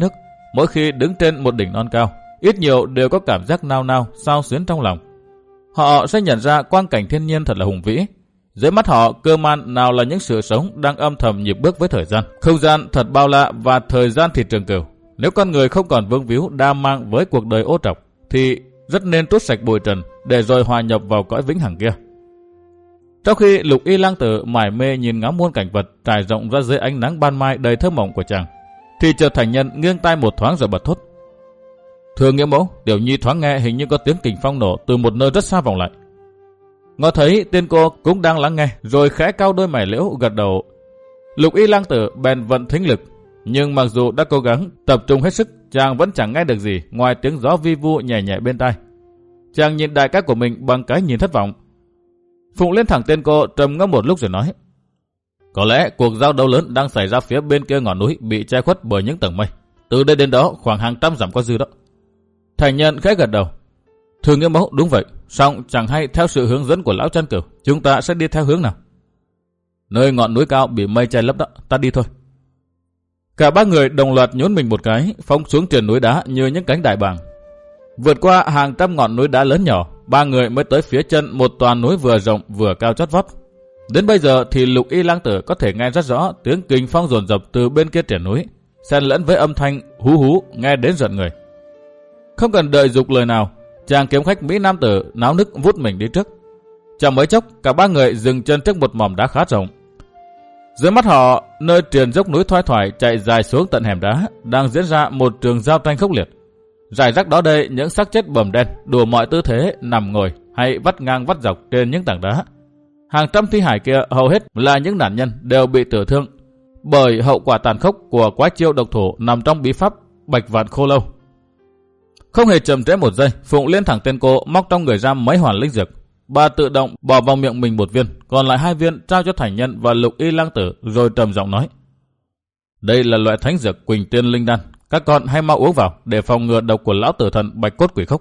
mỗi khi đứng trên một đỉnh non cao, ít nhiều đều có cảm giác nao nao, xao xuyến trong lòng. Họ sẽ nhận ra quang cảnh thiên nhiên thật là hùng vĩ. Dưới mắt họ, cơ man nào là những sự sống đang âm thầm nhịp bước với thời gian. Không gian thật bao la và thời gian thì trường cửu. Nếu con người không còn vương víu đa mang với cuộc đời ô trọc, thì rất nên trút sạch bụi trần để rồi hòa nhập vào cõi vĩnh hằng kia. Trong khi Lục Y Lang Tử mải mê nhìn ngắm muôn cảnh vật trải rộng ra dưới ánh nắng ban mai đầy thơ mộng của chàng, thì chợt Thành Nhân nghiêng tai một thoáng rồi bật thốt: "Thưa nghĩa mẫu, Tiểu Nhi thoáng nghe hình như có tiếng kình phong nổ từ một nơi rất xa vọng lại." Ngó thấy tiên cô cũng đang lắng nghe, rồi khẽ cau đôi mày liễu gật đầu. Lục Y Lang Tử bèn vận thính lực, nhưng mặc dù đã cố gắng tập trung hết sức, chàng vẫn chẳng nghe được gì ngoài tiếng gió vi vu nhẹ nhẹ bên tai. Chàng nhìn đại ca của mình bằng cái nhìn thất vọng. Phụng lên thẳng tên cô trầm ngâm một lúc rồi nói: "Có lẽ cuộc giao đấu lớn đang xảy ra phía bên kia ngọn núi bị che khuất bởi những tầng mây. Từ đây đến đó khoảng hàng trăm dặm có dư đó." Thành Nhân khẽ gật đầu. "Thưa nghĩa mẫu, đúng vậy. Song chẳng hay theo sự hướng dẫn của lão Chân Cửu, chúng ta sẽ đi theo hướng nào?" "Nơi ngọn núi cao bị mây che lấp đó, ta đi thôi." Cả ba người đồng loạt nhún mình một cái, phóng xuống triền núi đá như những cánh đại bàng. Vượt qua hàng trăm ngọn núi đá lớn nhỏ, ba người mới tới phía chân một toàn núi vừa rộng vừa cao chót vót. Đến bây giờ thì Lục Y Lang Tử có thể nghe rất rõ tiếng kình phong dồn dập từ bên kia triền núi, xen lẫn với âm thanh hú hú nghe đến giận người. Không cần đợi dục lời nào, chàng kiếm khách Mỹ Nam Tử náo nức vút mình đi trước. Chẳng mấy chốc, cả ba người dừng chân trước một mỏm đá khá rộng. Dưới mắt họ, nơi triền dốc núi thoai thoải chạy dài xuống tận hẻm đá, đang diễn ra một trường giao tranh khốc liệt. Rải rác đó đây những xác chết bầm đen, đủ mọi tư thế nằm ngồi hay vắt ngang vắt dọc trên những tảng đá. Hàng trăm thi hài kia hầu hết là những nạn nhân đều bị tử thương bởi hậu quả tàn khốc của quái chiêu độc thủ nằm trong bí pháp Bạch Vạn Khô Lâu. Không hề chậm trễ một giây, Phụng lên thẳng tên cô móc trong người ra mấy hoàn linh dược. Bà tự động bỏ vào miệng mình một viên, còn lại hai viên trao cho Thành Nhân và Lục Y Lang Tử, rồi trầm giọng nói: "Đây là loại thánh dược Quỳnh Tiên Linh Đan, các con hãy mau uống vào để phòng ngừa độc của lão tử thần Bạch Cốt Quỷ Khốc."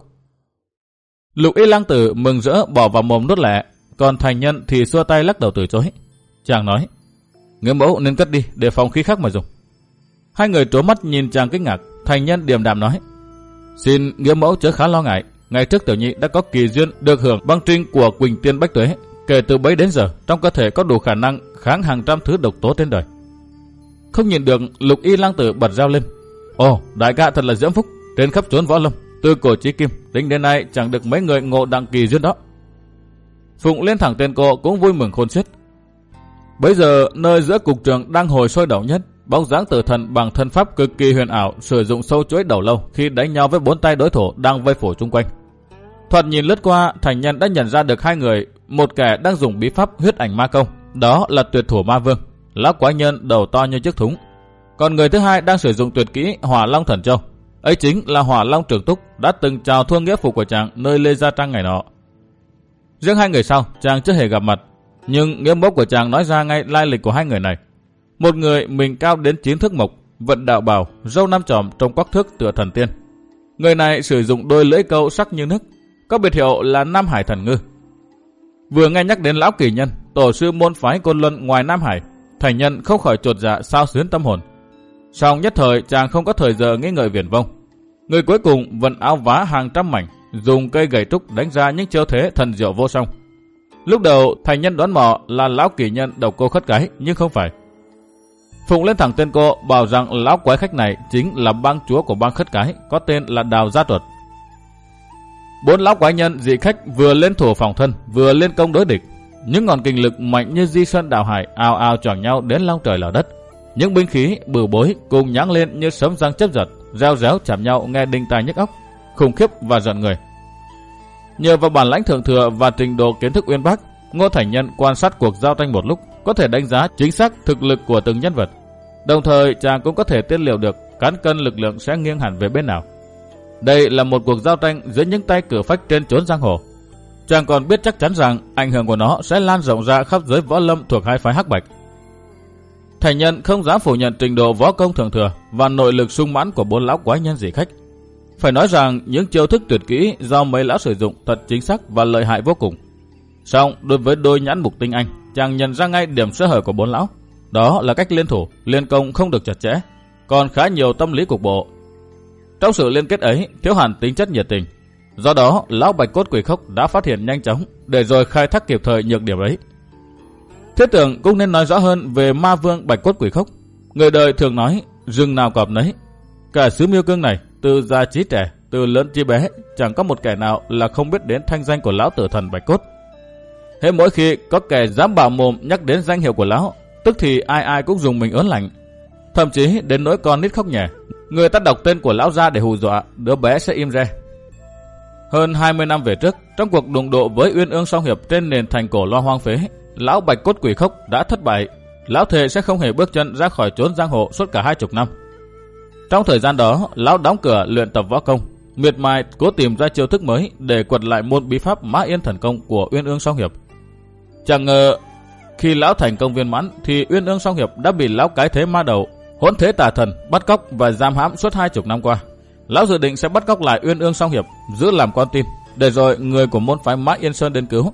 Lục Y Lang Tử mừng rỡ bỏ vào mồm nuốt lẹ, còn Thành Nhân thì xua tay lắc đầu từ chối. Chàng nói: "Nghĩa mẫu nên cất đi để phòng khi khác mà dùng." Hai người trố mắt nhìn chàng kinh ngạc. Thành Nhân điềm đạm nói: "Xin nghĩa mẫu chớ khá lo ngại. Ngày trước Tiểu Nhi đã có kỳ duyên được hưởng băng trinh của Quỳnh Tiên Bách Tuế. Kể từ bấy đến giờ, trong cơ thể có đủ khả năng kháng hàng trăm thứ độc tố trên đời." Không nhìn được, Lục Y Lang Tử bật reo lên: "Ồ, đại ca thật là diễm phúc. Trên khắp chốn võ lâm, từ cổ chí kim, tính đến nay chẳng được mấy người ngộ đặng kỳ duyên đó." Phụng lên thẳng tên cô cũng vui mừng khôn xiết. Bây giờ, nơi giữa cục trường đang hồi sôi động nhất, bóng dáng tử thần bằng thân pháp cực kỳ huyền ảo sử dụng sâu chuỗi đầu lâu khi đánh nhau với bốn tay đối thủ đang vây phủ chung quanh. Thoạt nhìn lướt qua, Thành Nhân đã nhận ra được hai người, một kẻ đang dùng bí pháp huyết ảnh ma công, đó là tuyệt thủ ma vương, lão quái nhân đầu to như chiếc thúng. Còn người thứ hai đang sử dụng tuyệt kỹ Hỏa Long Thần Châu, ấy chính là Hỏa Long Trường Túc đã từng chào thua nghĩa phụ của chàng nơi Lê Gia Trang ngày nọ. Riêng hai người sau, chàng chưa hề gặp mặt, nhưng nghĩa mẫu của chàng nói ra ngay lai lịch của hai người này. Một người mình cao đến chín thước mộc, vận đạo bào, râu năm chòm trông quắc thước tựa thần tiên. Người này sử dụng đôi lưỡi câu sắc như nước, có biệt hiệu là Nam Hải Thần Ngư. Vừa nghe nhắc đến lão kỳ nhân, tổ sư môn phái Côn Luân ngoài Nam Hải, Thành Nhân không khỏi chột dạ xao xuyến tâm hồn. Song nhất thời chàng không có thời giờ nghĩ ngợi viển vông. Người cuối cùng vận áo vá hàng trăm mảnh, dùng cây gậy trúc đánh ra những chiêu thế thần diệu vô song. Lúc đầu Thành Nhân đoán mò là lão kỳ nhân độc cô khất cái, nhưng không phải. Phụng lên thẳng tên cô bảo rằng lão quái khách này chính là bang chúa của bang khất cái, có tên là Đào Gia Tuật. Bốn lão quái nhân dị khách vừa lên thủ phòng thân, vừa lên công đối địch. Những ngọn kình lực mạnh như di sơn đào hải ào ào choảng nhau đến long trời lở đất. Những binh khí bừ bối cùng nháng lên như sấm răng chớp giật, reo réo chạm nhau nghe đinh tai nhức óc, khủng khiếp và giận người. Nhờ vào bản lãnh thượng thừa và trình độ kiến thức uyên bác, Ngô Thành Nhân quan sát cuộc giao tranh một lúc, có thể đánh giá chính xác thực lực của từng nhân vật. Đồng thời chàng cũng có thể tiên liệu được cán cân lực lượng sẽ nghiêng hẳn về bên nào. Đây là một cuộc giao tranh giữa những tay cử phách trên chốn giang hồ. Chàng còn biết chắc chắn rằng ảnh hưởng của nó sẽ lan rộng ra khắp giới võ lâm thuộc hai phái Hắc Bạch. Thành Nhân không dám phủ nhận trình độ võ công thượng thừa và nội lực sung mãn của bốn lão quái nhân dị khách. Phải nói rằng những chiêu thức tuyệt kỹ do mấy lão sử dụng thật chính xác và lợi hại vô cùng. Song đối với đôi nhãn mục tinh anh, chàng nhận ra ngay điểm sơ hở của bốn lão. Đó là cách liên thủ, liên công không được chặt chẽ, còn khá nhiều tâm lý cục bộ. Trong sự liên kết ấy thiếu hẳn tính chất nhiệt tình. Do đó, lão Bạch Cốt Quỷ Khốc đã phát hiện nhanh chóng để rồi khai thác kịp thời nhược điểm ấy. Thiết tưởng cũng nên nói rõ hơn về ma vương Bạch Cốt Quỷ Khốc. Người đời thường nói rừng nào cọp nấy. Cả xứ Miêu Cương này, từ già chí trẻ, từ lớn chí bé, chẳng có một kẻ nào là không biết đến thanh danh của lão tử thần Bạch Cốt. Thế mỗi khi có kẻ dám bảo mồm nhắc đến danh hiệu của lão, tức thì ai ai cũng dùng mình ớn lạnh. Thậm chí đến nỗi con nít khóc nhè, người ta đọc tên của lão ra để hù dọa, đứa bé sẽ im re. Hơn hai mươi năm về trước, trong cuộc đụng độ với Uyên Ương Song Hiệp trên nền thành cổ loa hoang phế, lão Bạch Cốt Quỷ Khốc đã thất bại. Lão thề sẽ không hề bước chân ra khỏi chốn giang hồ suốt cả hai chục năm. Trong thời gian đó, lão đóng cửa luyện tập võ công, miệt mài cố tìm ra chiêu thức mới để quật lại môn bí pháp Mã Yên Thần Công của Uyên Ương Song Hiệp. Chẳng ngờ khi lão thành công viên mãn thì Uyên Ương Song Hiệp đã bị lão cái thế ma đầu, hỗn thế tà thần bắt cóc và giam hãm suốt hai chục năm qua. Lão dự định sẽ bắt cóc lại Uyên Ương Song Hiệp, giữ làm con tin, để rồi người của môn phái Mã Yên Sơn đến cứu.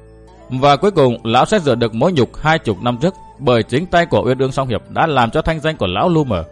Và cuối cùng lão sẽ rửa được mối nhục hai chục năm trước, bởi chính tay của Uyên Ương Song Hiệp đã làm cho thanh danh của lão lu mờ.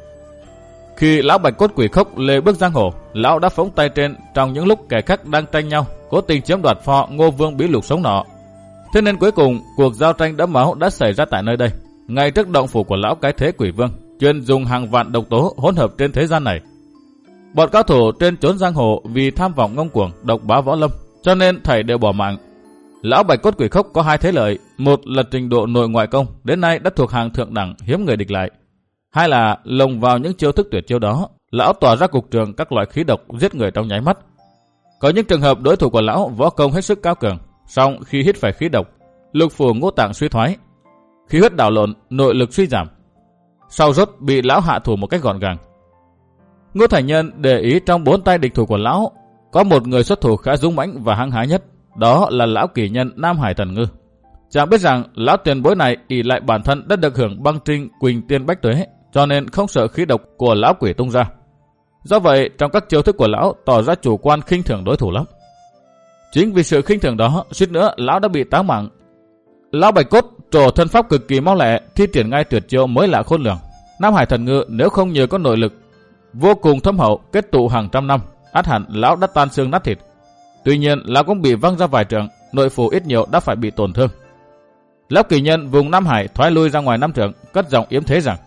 Khi lão Bạch Cốt Quỷ Khốc lê bước giang hồ, lão đã phóng tay trên trong những lúc kẻ khác đang tranh nhau, cố tình chiếm đoạt pho Ngô Vương Bí Lục sống nọ. Thế nên cuối cùng cuộc giao tranh đẫm máu đã xảy ra tại nơi đây, ngay trước động phủ của lão cái thế Quỷ Vương, chuyên dùng hàng vạn độc tố hỗn hợp trên thế gian này. Bọn cao thủ trên chốn giang hồ vì tham vọng ngông cuồng, độc bá võ lâm, cho nên thảy đều bỏ mạng. Lão Bạch Cốt Quỷ Khốc có hai thế lợi, một là trình độ nội ngoại công đến nay đã thuộc hàng thượng đẳng, hiếm người địch lại. Hai là lồng vào những chiêu thức tuyệt chiêu đó, lão tỏa ra cục trường các loại khí độc giết người trong nháy mắt. Có những trường hợp đối thủ của lão võ công hết sức cao cường, song khi hít phải khí độc, lục phủ ngũ tạng suy thoái, khí huyết đảo lộn, nội lực suy giảm, sau rốt bị lão hạ thủ một cách gọn gàng. Ngô Thành Nhân để ý trong bốn tay địch thủ của lão có một người xuất thủ khá dũng mãnh và hăng hái nhất, đó là lão kỳ nhân Nam Hải Thần Ngư. Chẳng biết rằng lão tiền bối này ỷ lại bản thân đã được hưởng băng trinh Quỳnh Tiên Bách Tuế, cho nên không sợ khí độc của lão quỷ tung ra. Do vậy trong các chiêu thức của lão tỏ ra chủ quan khinh thường đối thủ lắm. Chính vì sự khinh thường đó, suýt nữa lão đã bị táng mạng. Lão Bạch Cốt trổ thân pháp cực kỳ mau lẹ, thi triển ngay tuyệt chiêu mới lạ khôn lường. Nam Hải Thần Ngư nếu không nhờ có nội lực vô cùng thâm hậu kết tụ hàng trăm năm, ắt hẳn lão đã tan xương nát thịt. Tuy nhiên lão cũng bị văng ra vài trượng, nội phủ ít nhiều đã phải bị tổn thương. Lão kỳ nhân vùng Nam Hải thoái lui ra ngoài năm trượng, cất giọng yếm thế rằng: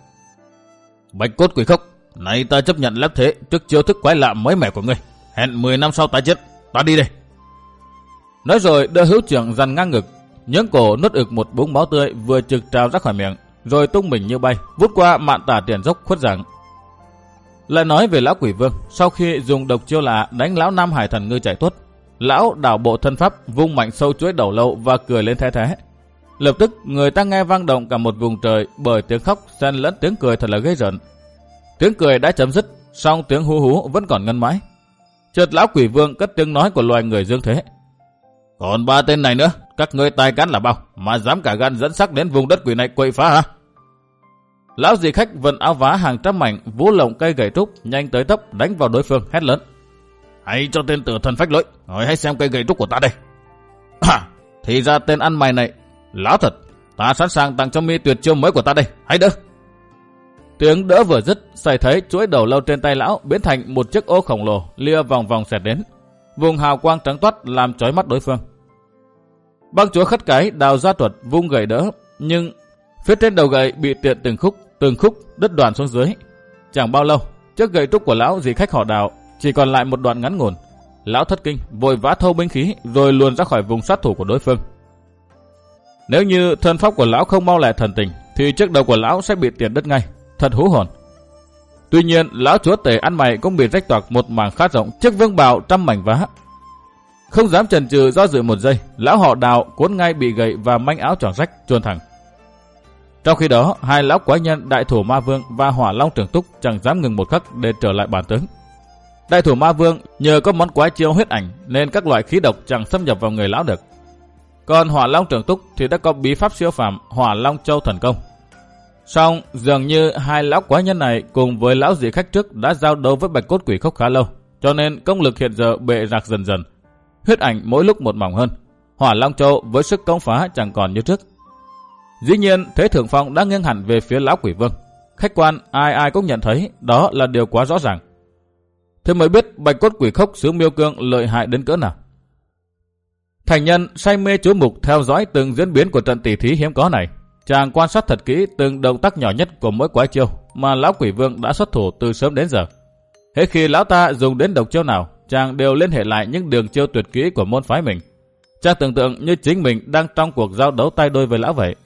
Bạch Cốt Quỷ Khốc, này ta chấp nhận lép thế trước chiêu thức quái lạ mới mẻ của ngươi. Hẹn mười năm sau ta chết, ta đi đây. Nói rồi đưa hữu trưởng dằn ngang ngực, nhướng cổ nuốt ực một búng máu tươi vừa trực trào ra khỏi miệng, rồi tung mình như bay, vút qua mạn tả tiền dốc khuất dạng. Lại nói về lão Quỷ Vương, sau khi dùng độc chiêu lạ đánh lão Nam Hải Thần Ngư chạy tuốt, lão đảo bộ thân pháp vung mạnh sâu chuỗi đầu lâu và cười lên the thế. Lập tức người ta nghe vang động cả một vùng trời bởi tiếng khóc xen lẫn tiếng cười thật là ghê rợn. Tiếng cười đã chấm dứt, song tiếng hú hú vẫn còn ngân mãi. Chợt lão Quỷ Vương cất tiếng nói của loài người dương thế: Còn ba tên này nữa, các ngươi tài cán là bao mà dám cả gan dẫn sắc đến vùng đất quỷ này quậy phá hả? Lão dị khách vận áo vá hàng trăm mảnh, vú lồng cây gậy trúc nhanh tới tấp đánh vào đối phương, hét lớn: Hãy cho tên tử thần phách lối, hỏi hãy xem cây gậy trúc của ta đây. À, thì ra tên ăn mày này lão thật, ta sẵn sàng tặng cho mi tuyệt chiêu mới của ta đây, hãy đỡ. Tiếng đỡ vừa dứt, xảy thấy chuỗi đầu lâu trên tay lão biến thành một chiếc ô khổng lồ lia vòng vòng xẹt đến, vùng hào quang trắng toát làm chói mắt đối phương. Băng chúa khất cái đào ra thuật vung gậy đỡ, nhưng phía trên đầu gậy bị tiện từng khúc từng khúc đứt đoạn xuống dưới. Chẳng bao lâu, chiếc gậy trúc của lão dị khách họ Đào chỉ còn lại một đoạn ngắn ngủn. Lão thất kinh, vội vã thâu binh khí rồi luồn ra khỏi vùng sát thủ của đối phương. Nếu như thân pháp của lão không mau lẹ thần tình, thì chiếc đầu của lão sẽ bị tiện đứt ngay, thật hú hồn. Tuy nhiên, lão chúa tể ăn mày cũng bị rách toạc một mảng khá rộng chiếc vương bào trăm mảnh vá. Không dám chần chừ do dự một giây, lão họ Đào cuốn ngay bị gậy và manh áo tròn rách chuồn thẳng. Trong khi đó, hai lão quái nhân Đại Thủ Ma Vương và Hỏa Long Trường Túc chẳng dám ngừng một khắc để trở lại bản tướng. Đại Thủ Ma Vương nhờ có món quái chiêu huyết ảnh nên các loại khí độc chẳng xâm nhập vào người lão được. Còn Hỏa Long Trường Túc thì đã có bí pháp siêu phàm Hỏa Long Châu Thần Công. Song dường như hai lão quái nhân này cùng với lão dị khách trước đã giao đấu với Bạch Cốt Quỷ Khốc khá lâu, cho nên công lực hiện giờ bệ rạc dần dần. Huyết ảnh mỗi lúc một mỏng hơn, Hỏa Long Châu với sức công phá chẳng còn như trước. Dĩ nhiên thế thượng phong đã nghiêng hẳn về phía lão Quỷ Vương. Khách quan ai ai cũng nhận thấy đó là điều quá rõ ràng. thế mới biết bạch cốt quỷ khốc xứ Miêu Cương lợi hại đến cỡ nào. Thành Nhân say mê chú mục theo dõi từng diễn biến của trận tỷ thí hiếm có này. Chàng quan sát thật kỹ từng động tác nhỏ nhất của mỗi quái chiêu mà lão quỷ vương đã xuất thủ từ sớm đến giờ. Hết khi lão ta dùng đến độc chiêu nào, chàng đều liên hệ lại những đường chiêu tuyệt kỹ của môn phái mình. Chàng tưởng tượng như chính mình đang trong cuộc giao đấu tay đôi với lão vậy.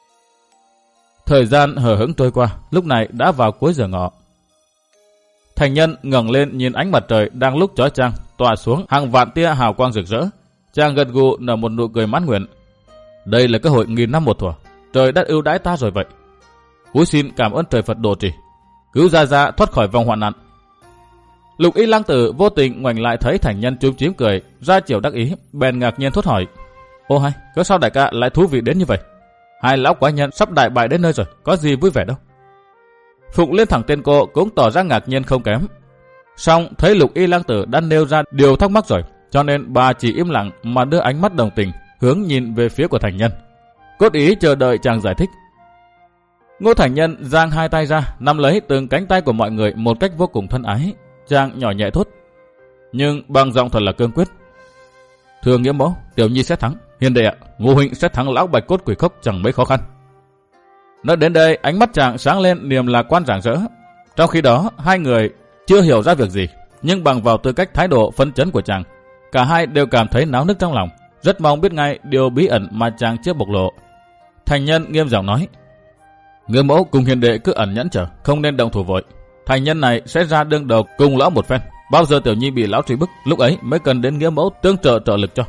Thời gian hờ hững trôi qua, lúc này đã vào cuối giờ ngọ. Thành Nhân ngẩng lên nhìn ánh mặt trời đang lúc chói chang tỏa xuống hàng vạn tia hào quang rực rỡ. Chàng gật gù nở một nụ cười mãn nguyện. Đây là cơ hội nghìn năm một thuở, trời đất ưu đãi ta rồi vậy. Cúi xin cảm ơn trời Phật độ trì, cứu Gia Gia thoát khỏi vòng hoạn nạn. Lục Y Lang Tử vô tình ngoảnh lại thấy Thành Nhân chúm chím cười, ra chiều đắc ý, bèn ngạc nhiên thốt hỏi: Ô hay, cớ sao đại ca lại thú vị đến như vậy? Hai lão quái nhân sắp đại bại đến nơi rồi, có gì vui vẻ đâu. Phụng Liên thẳng tên cô cũng tỏ ra ngạc nhiên không kém. Song thấy Lục Y Lang Tử đã nêu ra điều thắc mắc rồi, cho nên bà chỉ im lặng mà đưa ánh mắt đồng tình hướng nhìn về phía của Thành Nhân, cốt ý chờ đợi chàng giải thích. Ngô Thành Nhân giang hai tay ra, nắm lấy từng cánh tay của mọi người một cách vô cùng thân ái. Chàng nhỏ nhẹ thốt, nhưng bằng giọng thật là cương quyết: Thưa Nghĩa Mẫu, Tiểu Nhi sẽ thắng. Hiền đệ ạ, Ngô huynh sẽ thắng lão bạch cốt quỷ khốc chẳng mấy khó khăn. Nói đến đây, ánh mắt chàng sáng lên niềm lạc quan rạng rỡ. Trong khi đó, hai người chưa hiểu ra việc gì, nhưng bằng vào tư cách thái độ phấn chấn của chàng, cả hai đều cảm thấy náo nức trong lòng, rất mong biết ngay điều bí ẩn mà chàng chưa bộc lộ. Thành Nhân nghiêm giọng nói: Nghĩa Mẫu cùng hiền đệ cứ ẩn nhẫn chờ, không nên động thủ vội. Thành Nhân này sẽ ra đương đầu cùng lão một phen. Bao giờ Tiểu Nhi bị lão truy bức, lúc ấy mới cần đến Nghĩa Mẫu tương trợ trợ lực cho.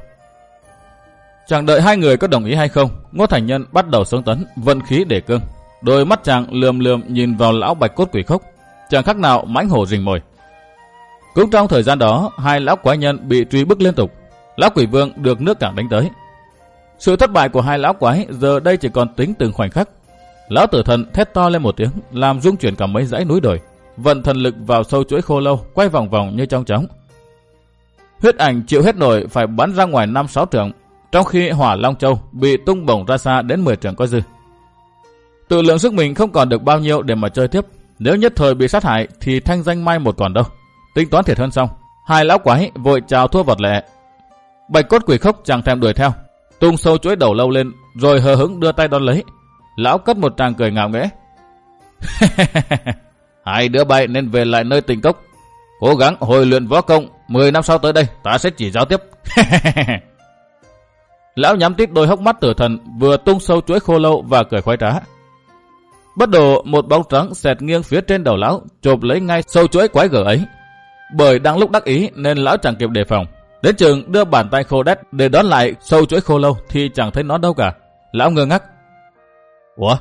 Chẳng đợi hai người có đồng ý hay không, Ngô Thành Nhân bắt đầu xông tấn, vận khí để cương. Đôi mắt chàng lườm lườm nhìn vào lão bạch cốt quỷ khốc, chẳng khác nào mãnh hổ rình mồi. Cũng trong thời gian đó, hai lão quái nhân bị truy bức liên tục. Lão quỷ vương được nước cảng đánh tới. Sự thất bại của hai lão quái giờ đây chỉ còn tính từng khoảnh khắc. Lão tử thần thét to lên một tiếng, làm rung chuyển cả mấy dãy núi đồi, vận thần lực vào sâu chuỗi khô lâu, quay vòng vòng như trong chóng. Huyết Ảnh chịu hết nổi phải bắn ra ngoài năm sáu trượng, trong khi Hỏa Long Châu bị tung bổng ra xa đến mười trượng có dư. Tự lượng sức mình không còn được bao nhiêu để mà chơi tiếp, nếu nhất thời bị sát hại thì thanh danh mai một còn đâu. Tính toán thiệt hơn xong, hai lão quái vội chào thua vật lẹ. Bạch cốt quỷ khốc chẳng thèm đuổi theo, tung sâu chuỗi đầu lâu lên rồi hờ hững đưa tay đón lấy. Lão cất một tràng cười ngạo nghễ. Hai đứa bay nên về lại nơi Tình Cốc, cố gắng hồi luyện võ công, mười năm sau tới đây ta sẽ chỉ giáo tiếp. Lão nhắm tít đôi hốc mắt tử thần, vừa tung sâu chuỗi khô lâu và cười khoái trá. Bất độ một bóng trắng xẹt nghiêng phía trên đầu lão, chộp lấy ngay sâu chuỗi quái gở ấy. Bởi đang lúc đắc ý nên lão chẳng kịp đề phòng, đến chừng đưa bàn tay khô đét để đón lại sâu chuỗi khô lâu thì chẳng thấy nó đâu cả. Lão ngơ ngác. Ủa?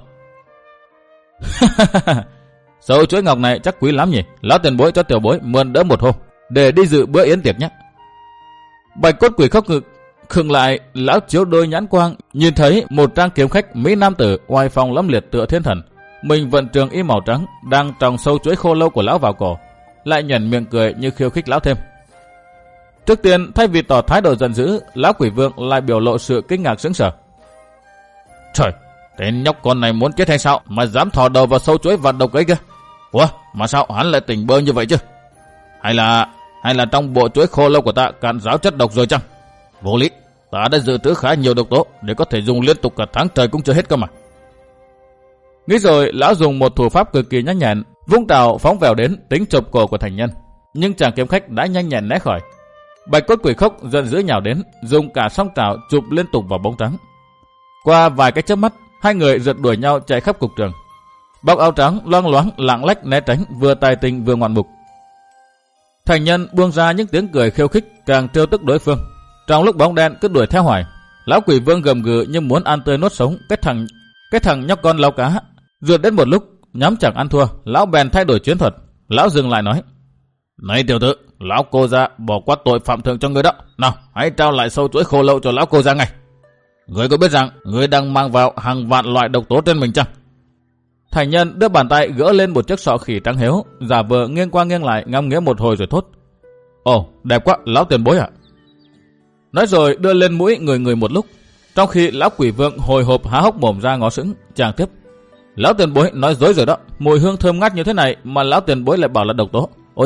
Sâu chuỗi ngọc này chắc quý lắm nhỉ? Lão tiền bối cho tiểu bối mượn đỡ một hôm để đi dự bữa yến tiệc nhé. Bạch cốt quỷ khóc ngực khựng lại, lão chiếu đôi nhãn quang, nhìn thấy một trang kiếm khách mỹ nam tử oai phong lẫm liệt tựa thiên thần, mình vận trường y màu trắng đang tròng sâu chuỗi khô lâu của lão vào cổ, lại nhẫn miệng cười như khiêu khích lão thêm. Trước tiên, thay vì tỏ thái độ giận dữ, lão quỷ vương lại biểu lộ sự kinh ngạc sững sờ. Trời, tên nhóc con này muốn chết hay sao mà dám thò đầu vào sâu chuỗi vạn độc ấy kìa? Ủa, mà sao hắn lại tỉnh bơ như vậy chứ? Hay là hay là trong bộ chuỗi khô lâu của ta cạn ráo chất độc rồi chăng? Vô lý, ta đã dự trữ khá nhiều độc tố để có thể dùng liên tục cả tháng trời cũng chưa hết cơ mà. Nghĩ rồi, lão dùng một thủ pháp cực kỳ nhanh nhẹn, vung trào phóng vèo đến tính chộp cổ của Thành Nhân, nhưng chàng kiếm khách đã nhanh nhẹn né khỏi. Bạch cốt quỷ khốc giận dữ nhào đến, dùng cả song trào chụp liên tục vào bóng trắng. Qua vài cái chớp mắt, hai người rượt đuổi nhau chạy khắp cục trường. Bọc áo trắng loang loáng lạng lách né tránh, vừa tài tình vừa ngoạn mục. Thành Nhân buông ra những tiếng cười khiêu khích, càng trêu tức đối phương. Trong lúc bóng đen cứ đuổi theo hoài, lão quỷ vương gầm gừ như muốn ăn tươi nuốt sống cái thằng cái thằng nhóc con lão cá. Rượt đến một lúc nhắm chẳng ăn thua, lão bèn thay đổi chiến thuật. Lão dừng lại nói: "Này tiểu tử, lão cô gia bỏ qua tội phạm thượng cho người đó. Nào, hãy trao lại sâu chuỗi khô lâu cho lão cô gia ngay. Người có biết rằng người đang mang vào hàng vạn loại độc tố trên mình chăng?" Thành Nhân đưa bàn tay gỡ lên một chiếc sọ khỉ trắng héo, giả vờ nghiêng qua nghiêng lại ngắm nghía một hồi rồi thốt: "Ồ, đẹp quá, lão tiền bối ạ." Nói rồi đưa lên mũi người người một lúc, trong khi lão quỷ vương hồi hộp há hốc mồm ra ngó sững. Chàng tiếp: "Lão tiền bối nói dối rồi đó, mùi hương thơm ngát như thế này mà lão tiền bối lại bảo là độc tố. Ôi chao,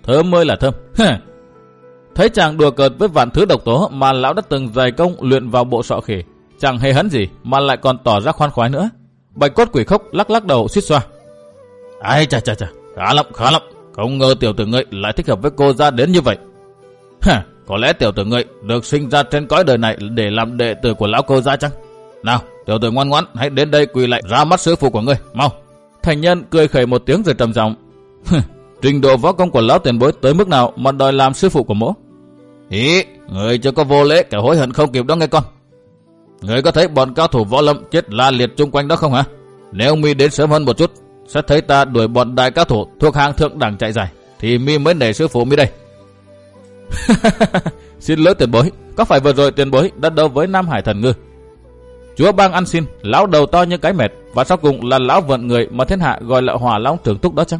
thơm mới là thơm. Thấy chàng đùa cợt với vạn thứ độc tố mà lão đã từng dày công luyện vào bộ sọ khỉ, chẳng hề hấn gì mà lại còn tỏ ra khoan khoái nữa. Bạch cốt quỷ khốc lắc lắc đầu suýt xoa. Ai chà chà chà, khá lắm khá lắm, không ngờ tiểu tử ngươi lại thích hợp với cô ra đến như vậy. Hả, có lẽ tiểu tử ngươi được sinh ra trên cõi đời này để làm đệ tử của lão cô gia chăng? Nào, tiểu tử ngoan ngoãn, hãy đến đây quỳ lại ra mắt sư phụ của ngươi, mau. Thành nhân cười khẩy một tiếng rồi trầm giọng. Trình độ võ công của lão tiền bối tới mức nào mà đòi làm sư phụ của mỗ? Ý, người chưa có vô lễ cả hối hận không kịp đó nghe con. Người có thấy bọn cao thủ võ lâm chết la liệt chung quanh đó không hả? Nếu mi đến sớm hơn một chút, sẽ thấy ta đuổi bọn đại cao thủ thuộc hàng thượng đẳng chạy dài, thì mi mới nể sư phụ mi đây. Xin lỗi tiền bối, có phải vừa rồi tiền bối đã đấu với Nam Hải Thần Ngư? Chúa bang ăn xin, lão đầu to như cái mệt, và sau cùng là lão vận người mà thiên hạ gọi là Hỏa Long trưởng túc đó chăng?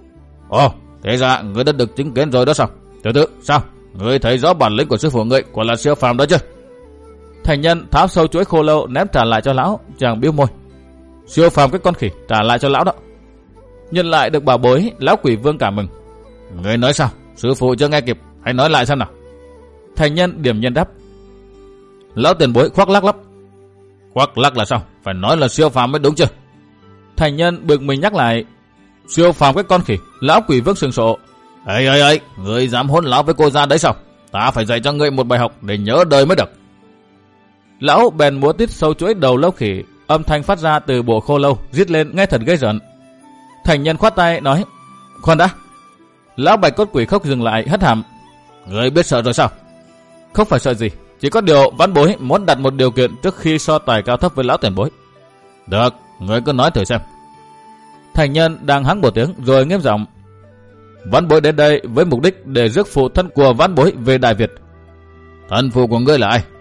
Ồ, thế ra người đã được chứng kiến rồi đó sao? Tiểu tử, sao? Người thấy rõ bản lĩnh của sư phụ người quả là siêu phàm đó chứ? Thành nhân tháo sâu chuỗi khô lâu ném trả lại cho lão, chàng bĩu môi. Siêu phàm cái con khỉ, trả lại cho lão đó. Nhận lại được bảo bối, lão Quỷ Vương cả mừng. Người nói sao? Sư phụ chưa nghe kịp, hãy nói lại xem nào. Thành nhân điểm nhiên đáp. Lão tiền bối khoác lác lắm. Khoác lác là sao? Phải nói là siêu phàm mới đúng chứ? Thành nhân bực mình nhắc lại. Siêu phàm cái con khỉ. Lão Quỷ Vương sừng sộ. Ê ê ê, người dám hôn láo với cô ra đấy sao? Ta phải dạy cho ngươi một bài học để nhớ đời mới được. Lão bèn múa tít sâu chuỗi đầu lâu khỉ, âm thanh phát ra từ bộ khô lâu rít lên nghe thật gây rợn. Thành nhân khoát tay nói. Khoan đã. Lão Bạch cốt quỷ khốc dừng lại hất hàm. Ngươi biết sợ rồi sao? Không phải sợ gì, chỉ có điều vãn bối muốn đặt một điều kiện trước khi so tài cao thấp với lão tiền bối. Được, ngươi cứ nói thử xem. Thành nhân đang hắng một tiếng rồi nghiêm giọng. Vãn bối đến đây với mục đích để rước phụ thân của vãn bối về Đại Việt. Thân phụ của ngươi là ai?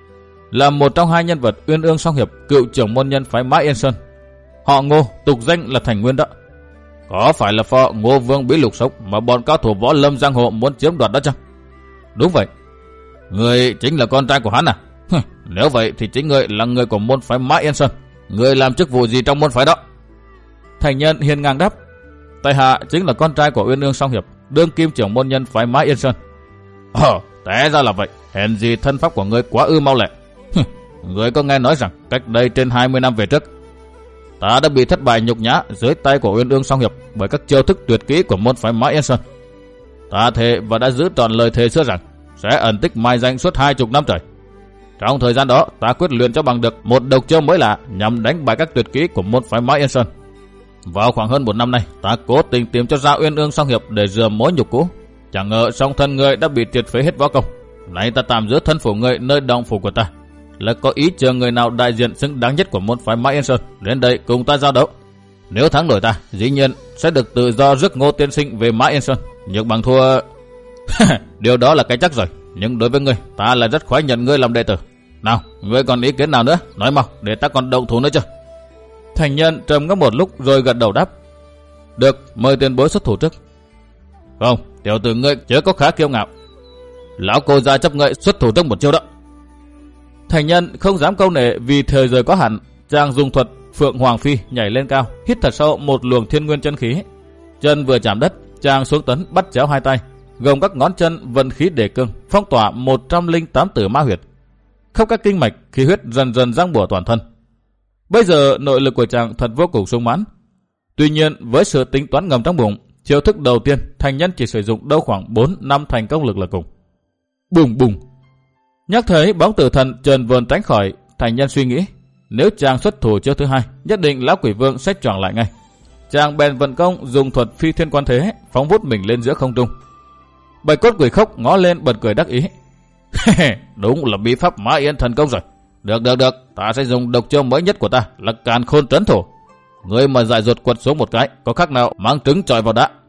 Là một trong hai nhân vật Uyên Ương Song Hiệp, cựu trưởng môn nhân phái Mã Yên Sơn. Họ Ngô, tục danh là Thành Nguyên đó. Có phải là phò Ngô Vương Bí Lục Sốc mà bọn cao thủ võ lâm giang hồ muốn chiếm đoạt đó chăng? Đúng vậy. Người chính là con trai của hắn à? Nếu vậy thì chính người là người của môn phái Mã Yên Sơn. Người làm chức vụ gì trong môn phái đó? Thành nhân hiền ngang đáp. Tại hạ chính là con trai của Uyên Ương Song Hiệp, đương kim trưởng môn nhân phái Mã Yên Sơn. Ồ, té ra là vậy. Hèn gì thân pháp của người quá ư mau lẹ. Người có nghe nói rằng cách đây trên hai mươi năm về trước, ta đã bị thất bại nhục nhã dưới tay của Uyên Ương Song Hiệp bởi các chiêu thức tuyệt kỹ của môn phái Mã Yên Sơn. Ta thề và đã giữ trọn lời thề xưa rằng sẽ ẩn tích mai danh suốt hai chục năm trời. Trong thời gian đó, ta quyết luyện cho bằng được một độc chiêu mới lạ nhằm đánh bại các tuyệt kỹ của môn phái Mã Yên Sơn. Vào khoảng hơn một năm nay, ta cố tình tìm cho ra Uyên Ương Song Hiệp để rửa mối nhục cũ. Chẳng ngờ song thân người đã bị triệt phế hết võ công. Nay ta tạm giữ thân phủ người nơi động phủ của ta, là có ý chờ người nào đại diện xứng đáng nhất của môn phái Mã Yên Sơn đến đây cùng ta giao đấu. Nếu thắng nổi ta, dĩ nhiên sẽ được tự do rước Ngô tiên sinh về Mã Yên Sơn. Nhưng bằng thua, điều đó là cái chắc rồi. Nhưng đối với ngươi, ta là rất khoái nhận ngươi làm đệ tử. Nào, ngươi còn ý kiến nào nữa? Nói mau, để ta còn động thủ nữa chứ. Thành nhân trầm ngâm một lúc rồi gật đầu đáp. Được, mời tiền bối xuất thủ trước. Không, tiểu tử ngươi chớ có khá kiêu ngạo. Lão cô gia chấp ngươi xuất thủ trước một chiêu đó. Thành nhân không dám câu nệ vì thời giờ có hạn, chàng dùng thuật Phượng Hoàng Phi nhảy lên cao, hít thật sâu một luồng thiên nguyên chân khí. Chân vừa chạm đất, chàng xuống tấn bắt chéo hai tay, gồng các ngón chân vận khí đề cương, phong tỏa một trăm lẻ tám tử ma huyệt. Khắp các kinh mạch, khí huyết dần dần giăng bủa toàn thân. Bây giờ nội lực của chàng thật vô cùng sung mãn. Tuy nhiên với sự tính toán ngầm trong bụng, chiêu thức đầu tiên thành nhân chỉ sử dụng đâu khoảng bốn năm thành công lực là cùng. Bùng bùng. Nhắc thấy bóng tử thần trần vờn tránh khỏi, thành nhân suy nghĩ, nếu chàng xuất thủ chiêu thứ hai, nhất định lão Quỷ Vương sẽ choàng lại ngay. Chàng bèn vận công dùng thuật phi thiên quan thế, phóng vút mình lên giữa không trung. Bạch cốt quỷ khốc ngó lên bật cười đắc ý. Đúng là bí pháp Mã Yên thần công rồi. Được được được, ta sẽ dùng độc chiêu mới nhất của ta là Càn Khôn Trấn Thổ. Ngươi mà dại dột quật xuống một cái, có khác nào mang trứng chọi vào đá.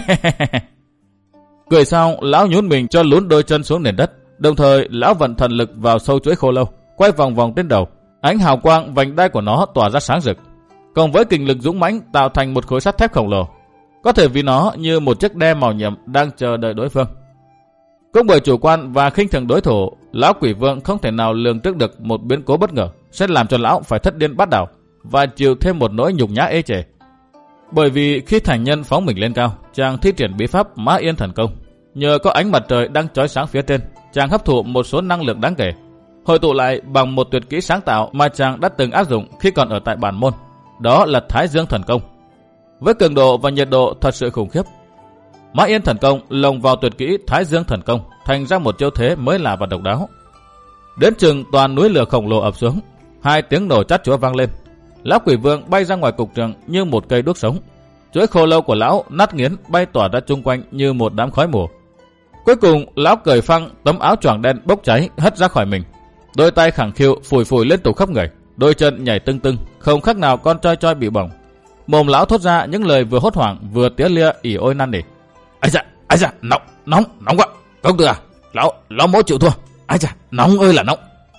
Cười xong, lão nhún mình cho lún đôi chân xuống nền đất. Đồng thời lão vận thần lực vào sâu chuỗi khô lâu, quay vòng vòng trên đầu. Ánh hào quang vành đai của nó tỏa ra sáng rực, cộng với kình lực dũng mãnh tạo thành một khối sắt thép khổng lồ. Có thể vì nó như một chiếc đe màu nhiệm đang chờ đợi đối phương. Cũng bởi chủ quan và khinh thường đối thủ, lão Quỷ Vương không thể nào lường trước được một biến cố bất ngờ sẽ làm cho lão phải thất điên bát đảo và chịu thêm một nỗi nhục nhã ê chề. Bởi vì khi thành nhân phóng mình lên cao, chàng thi triển bí pháp Mã Yên Thần Công. Nhờ có ánh mặt trời đang chói sáng phía trên, chàng hấp thụ một số năng lượng đáng kể, hội tụ lại bằng một tuyệt kỹ sáng tạo mà chàng đã từng áp dụng khi còn ở tại bản môn. Đó là Thái Dương Thần Công. Với cường độ và nhiệt độ thật sự khủng khiếp, Mã Yên Thần Công lồng vào tuyệt kỹ Thái Dương Thần Công, thành ra một chiêu thế mới lạ và độc đáo. Đến chừng toàn núi lửa khổng lồ ập xuống, hai tiếng nổ chát chúa vang lên. Lão Quỷ Vương bay ra ngoài cục trường như một cây đuốc sống. Chuỗi khô lâu của lão nát nghiến bay tỏa ra chung quanh như một đám khói mù. Cuối cùng lão cởi phăng tấm áo choàng đen bốc cháy hất ra khỏi mình. Đôi tay khẳng khiu phủi phủi liên tục khắp người, đôi chân nhảy tưng tưng, không khác nào con choi choi bị bỏng. Mồm lão thốt ra những lời vừa hốt hoảng vừa tía lia ỉ ôi năn nỉ. Ái da, ái da, nóng, nóng, nóng quá. Công tử à, lão, lão mỗ chịu thua. Ái da, nóng ơi là nóng.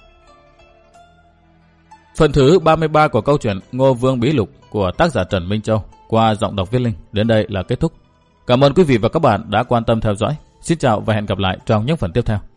Phần thứ ba mươi ba của câu chuyện Ngô Vương Bí Lục của tác giả Trần Minh Châu qua giọng đọc Viết Linh đến đây là kết thúc. Cảm ơn quý vị và các bạn đã quan tâm theo dõi. Xin chào và hẹn gặp lại trong những phần tiếp theo.